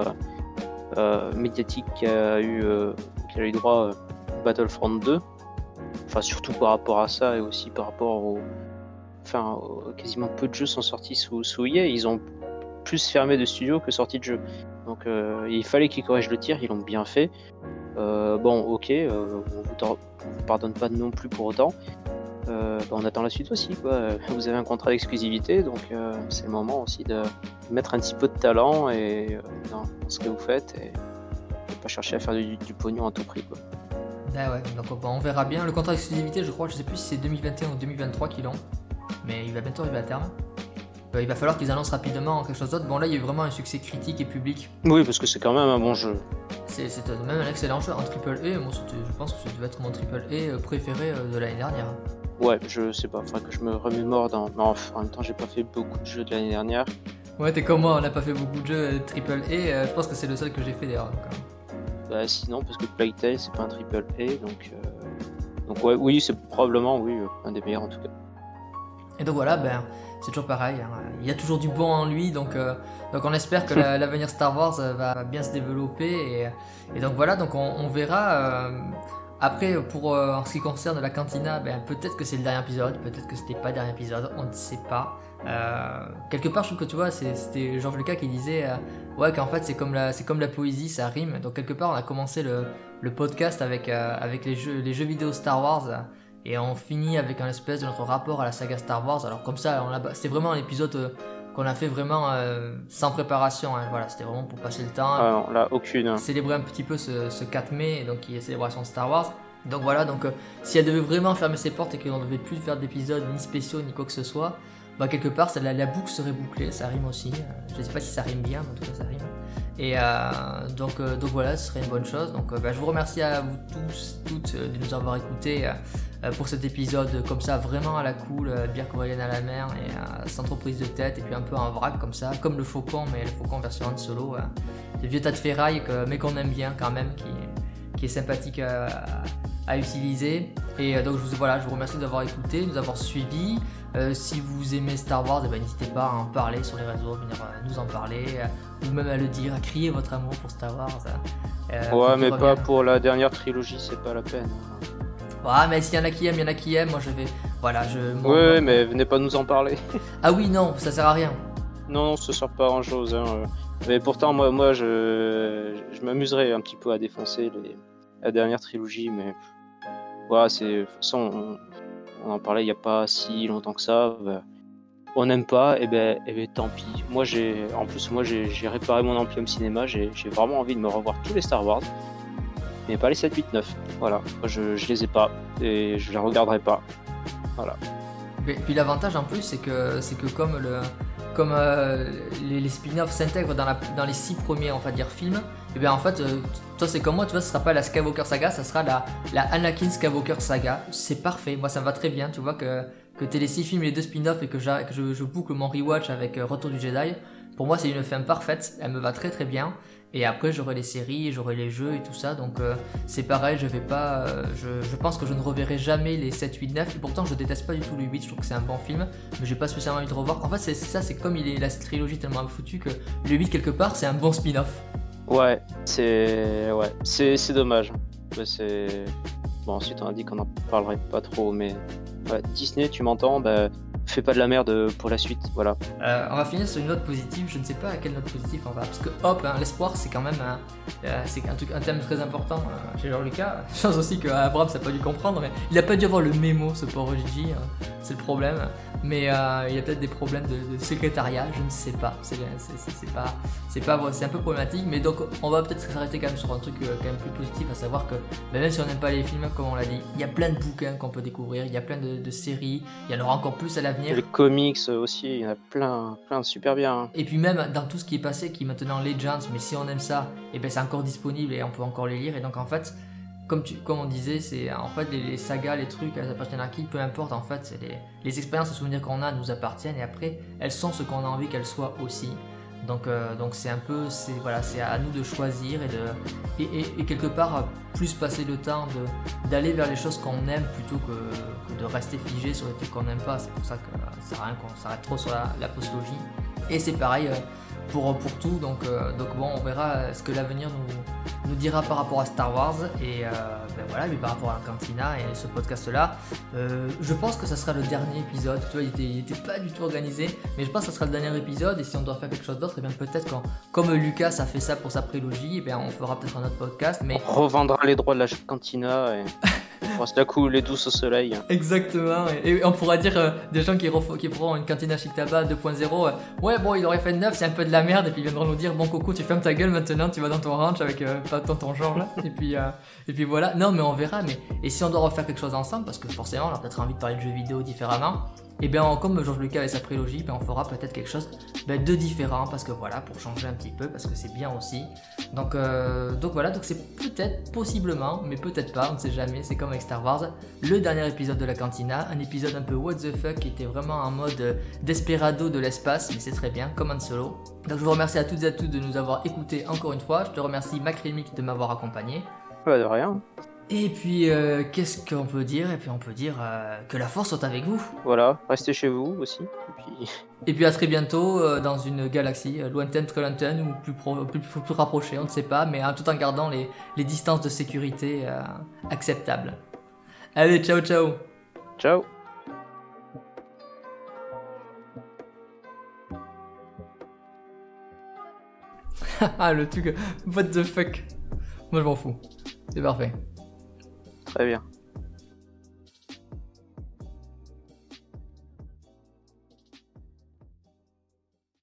médiatique qu'a eu droit Battlefront 2. Enfin, surtout par rapport à ça, et aussi par rapport quasiment peu de jeux sont sortis sous EA. Ils ont plus fermé de studios que sorti de jeux. Donc il fallait qu'ils corrigent le tir, ils l'ont bien fait. Bon, ok, on vous pardonne pas non plus pour autant. On attend la suite aussi, quoi. Vous avez un contrat d'exclusivité, donc c'est le moment aussi de mettre un petit peu de talent dans ce que vous faites et pas chercher à faire du pognon à tout prix, quoi.
Ah ouais, donc on verra bien. Le contrat d'exclusivité, je crois, je sais plus si c'est 2021 ou 2023 qu'ils l'ont, mais il va bientôt arriver à terme. Il va falloir qu'ils annoncent rapidement quelque chose d'autre. Bon, là, il y a eu vraiment un succès critique et public.
Oui, parce que c'est quand même un bon jeu.
C'est même un excellent jeu en AAA. Moi, je pense que ça devait être mon AAA préféré de l'année dernière.
Ouais, je sais pas, faudrait que je me remémore dans. Non, en même temps, j'ai pas fait beaucoup de jeux de l'année dernière.
Ouais, t'es comme moi, on n'a pas fait beaucoup de jeux AAA. Je pense que c'est le seul que j'ai fait d'ailleurs.
Bah, sinon, parce que Plague Tale, c'est pas un AAA, donc ouais, oui, c'est probablement un des meilleurs en tout cas.
Et donc voilà, c'est toujours pareil, hein. Il y a toujours du bon en lui, donc on espère que l'avenir Star Wars va bien se développer, et donc voilà, donc on verra. Après, en ce qui concerne la cantina, peut-être que c'est le dernier épisode, peut-être que c'était pas le dernier épisode, on ne sait pas. Quelque part, je trouve que tu vois, c'était Georges Lucas qui disait ouais, qu'en fait c'est comme la poésie, ça rime. Donc quelque part, on a commencé le podcast avec les jeux vidéo Star Wars. Et on finit avec un espèce de notre rapport à la saga Star Wars. Alors comme ça, c'est vraiment un épisode qu'on a fait vraiment sans préparation. Hein. Voilà, c'était vraiment pour passer le temps.
Ah non, là, aucune.
Célébrer un petit peu ce 4 mai, donc qui est célébration de Star Wars. Donc voilà, si elle devait vraiment fermer ses portes et qu'on ne devait plus faire d'épisodes ni spéciaux ni quoi que ce soit, quelque part la boucle serait bouclée, ça rime aussi. Je ne sais pas si ça rime bien, mais en tout cas ça rime. Et donc voilà, ce serait une bonne chose. Donc je vous remercie à vous toutes de nous avoir écoutés pour cet épisode comme ça, vraiment à la cool, bière coréenne à la mer et sans trop prise de tête, et puis un peu en vrac comme ça, comme le Faucon, mais le Faucon version Han Solo, des vieux tas de ferraille mais qu'on aime bien quand même, qui est sympathique à utiliser. Et donc je vous remercie d'avoir écouté, de nous avoir suivis. Si vous aimez Star Wars, n'hésitez pas à en parler sur les réseaux, à venir nous en parler, ou même à le dire, à crier votre amour pour Star Wars.
Ouais, mais pas pour la dernière trilogie, c'est pas la peine.
Ouais, mais s'il y en a qui aiment, il y en a qui aiment. Moi, je vais. Voilà,
Ouais, mais venez pas nous en parler.
Ah oui, non, ça sert à rien.
Non, ça sert pas à grand chose. Hein. Mais pourtant, moi je m'amuserais un petit peu à défoncer la dernière trilogie, mais. Voilà, c'est. De toute façon, on en parlait il y a pas si longtemps que ça. On n'aime pas, et ben tant pis. Moi, j'ai réparé mon ampli au cinéma. J'ai vraiment envie de me revoir tous les Star Wars. Mais pas les 7, 8, 9. Voilà, moi je les ai pas et je les regarderai pas. Voilà.
Et puis l'avantage en plus, c'est que comme les spin-offs s'intègrent dans les 6 premiers, on va dire, films, et bien en fait, toi c'est comme moi, tu vois, ce sera pas la Skywalker saga, ça sera la Anakin Skywalker saga. C'est parfait, moi ça me va très bien, tu vois, que t'aies les 6 films et les 2 spin-offs et que je boucle mon rewatch avec Retour du Jedi. Pour moi, c'est une fin parfaite, elle me va très très bien. Et après, j'aurai les séries, j'aurai les jeux et tout ça. Donc, c'est pareil, je pense que je ne reverrai jamais les 7, 8, 9. Et pourtant, je déteste pas du tout le 8, je trouve que c'est un bon film. Mais j'ai pas spécialement envie de revoir. En fait, c'est comme la trilogie tellement foutue que le 8, quelque part, c'est un bon spin-off.
Ouais, c'est dommage. Bon, ensuite, on a dit qu'on en parlerait pas trop. Mais ouais, Disney, tu m'entends, fais pas de la merde pour la suite, voilà.
On va finir sur une note positive. Je ne sais pas à quelle note positive on va, parce que l'espoir, c'est quand même un thème très important chez Georges Lucas. Chose aussi que Abrams n'a pas dû comprendre, mais il a pas dû avoir le mémo, ce pauvre Gigi, c'est le problème. Mais il y a peut-être des problèmes de secrétariat, je ne sais pas. C'est un peu problématique, mais donc on va peut-être s'arrêter quand même sur un truc quand même plus positif, à savoir que même si on n'aime pas les films, comme on l'a dit, il y a plein de bouquins qu'on peut découvrir, il y a plein de séries, il y en aura encore plus à l'avenir.
Les comics aussi, il y en a plein de super bien. Hein.
Et puis même dans tout ce qui est passé, qui est maintenant Legends, mais si on aime ça, et c'est encore disponible et on peut encore les lire. Et donc en fait, comme on disait, c'est en fait les sagas, les trucs, elles appartiennent à qui, peu importe en fait, c'est les expériences, les souvenirs qu'on a nous appartiennent et après elles sont ce qu'on a envie qu'elles soient aussi. Donc c'est un peu, c'est à nous de choisir et quelque part plus passer le temps d'aller vers les choses qu'on aime plutôt que de rester figé sur les trucs qu'on n'aime pas. C'est pour ça que ça sert à rien qu'on s'arrête trop sur la postologie. Et c'est pareil pour tout, donc bon, on verra ce que l'avenir nous dira par rapport à Star Wars et voilà, mais par rapport à la Cantina et ce podcast là, je pense que ça sera le dernier épisode. Tu vois, il était pas du tout organisé, mais je pense que ça sera le dernier épisode et si on doit faire quelque chose d'autre, et bien peut-être comme Lucas a fait ça pour sa prélogie, et bien on fera peut-être un autre podcast, mais
on revendra les droits de la Cantina et on reste à couler douce au soleil.
Exactement, et on pourra dire des gens qui feront une Cantina Chic Tabac 2.0, ouais bon il aurait fait 9, c'est un peu de la merde, et puis ils viendront nous dire bon Coco tu fermes ta gueule maintenant, tu vas dans ton ranch avec pas dans ton genre là, et puis voilà, non mais on verra, et si on doit refaire quelque chose ensemble, parce que forcément on a peut-être envie de parler de jeux vidéo différemment, et bien comme Georges Lucas avait sa prélogie, ben on fera peut-être quelque chose de différent, parce que voilà, pour changer un petit peu, parce que c'est bien aussi. Donc voilà, donc c'est peut-être, possiblement, mais peut-être pas, on ne sait jamais, c'est comme avec Star Wars, le dernier épisode de la Cantina, un épisode un peu what the fuck qui était vraiment en mode Desperado de l'espace, mais c'est très bien, comme Han Solo. Donc je vous remercie à toutes et à tous de nous avoir écoutés encore une fois, je te remercie Macrémic de m'avoir accompagné.
Pas de rien.
Et puis, qu'est-ce qu'on peut dire? Et puis on peut dire que la force soit avec vous.
Voilà, restez chez vous aussi.
Et puis à très bientôt dans une galaxie lointaine, très lointaine, ou plus rapprochée, on ne sait pas, mais tout en gardant les distances de sécurité acceptables. Allez, ciao ciao.
Ciao.
Ah, le truc, what the fuck. Moi je m'en fous, c'est parfait.
Très bien.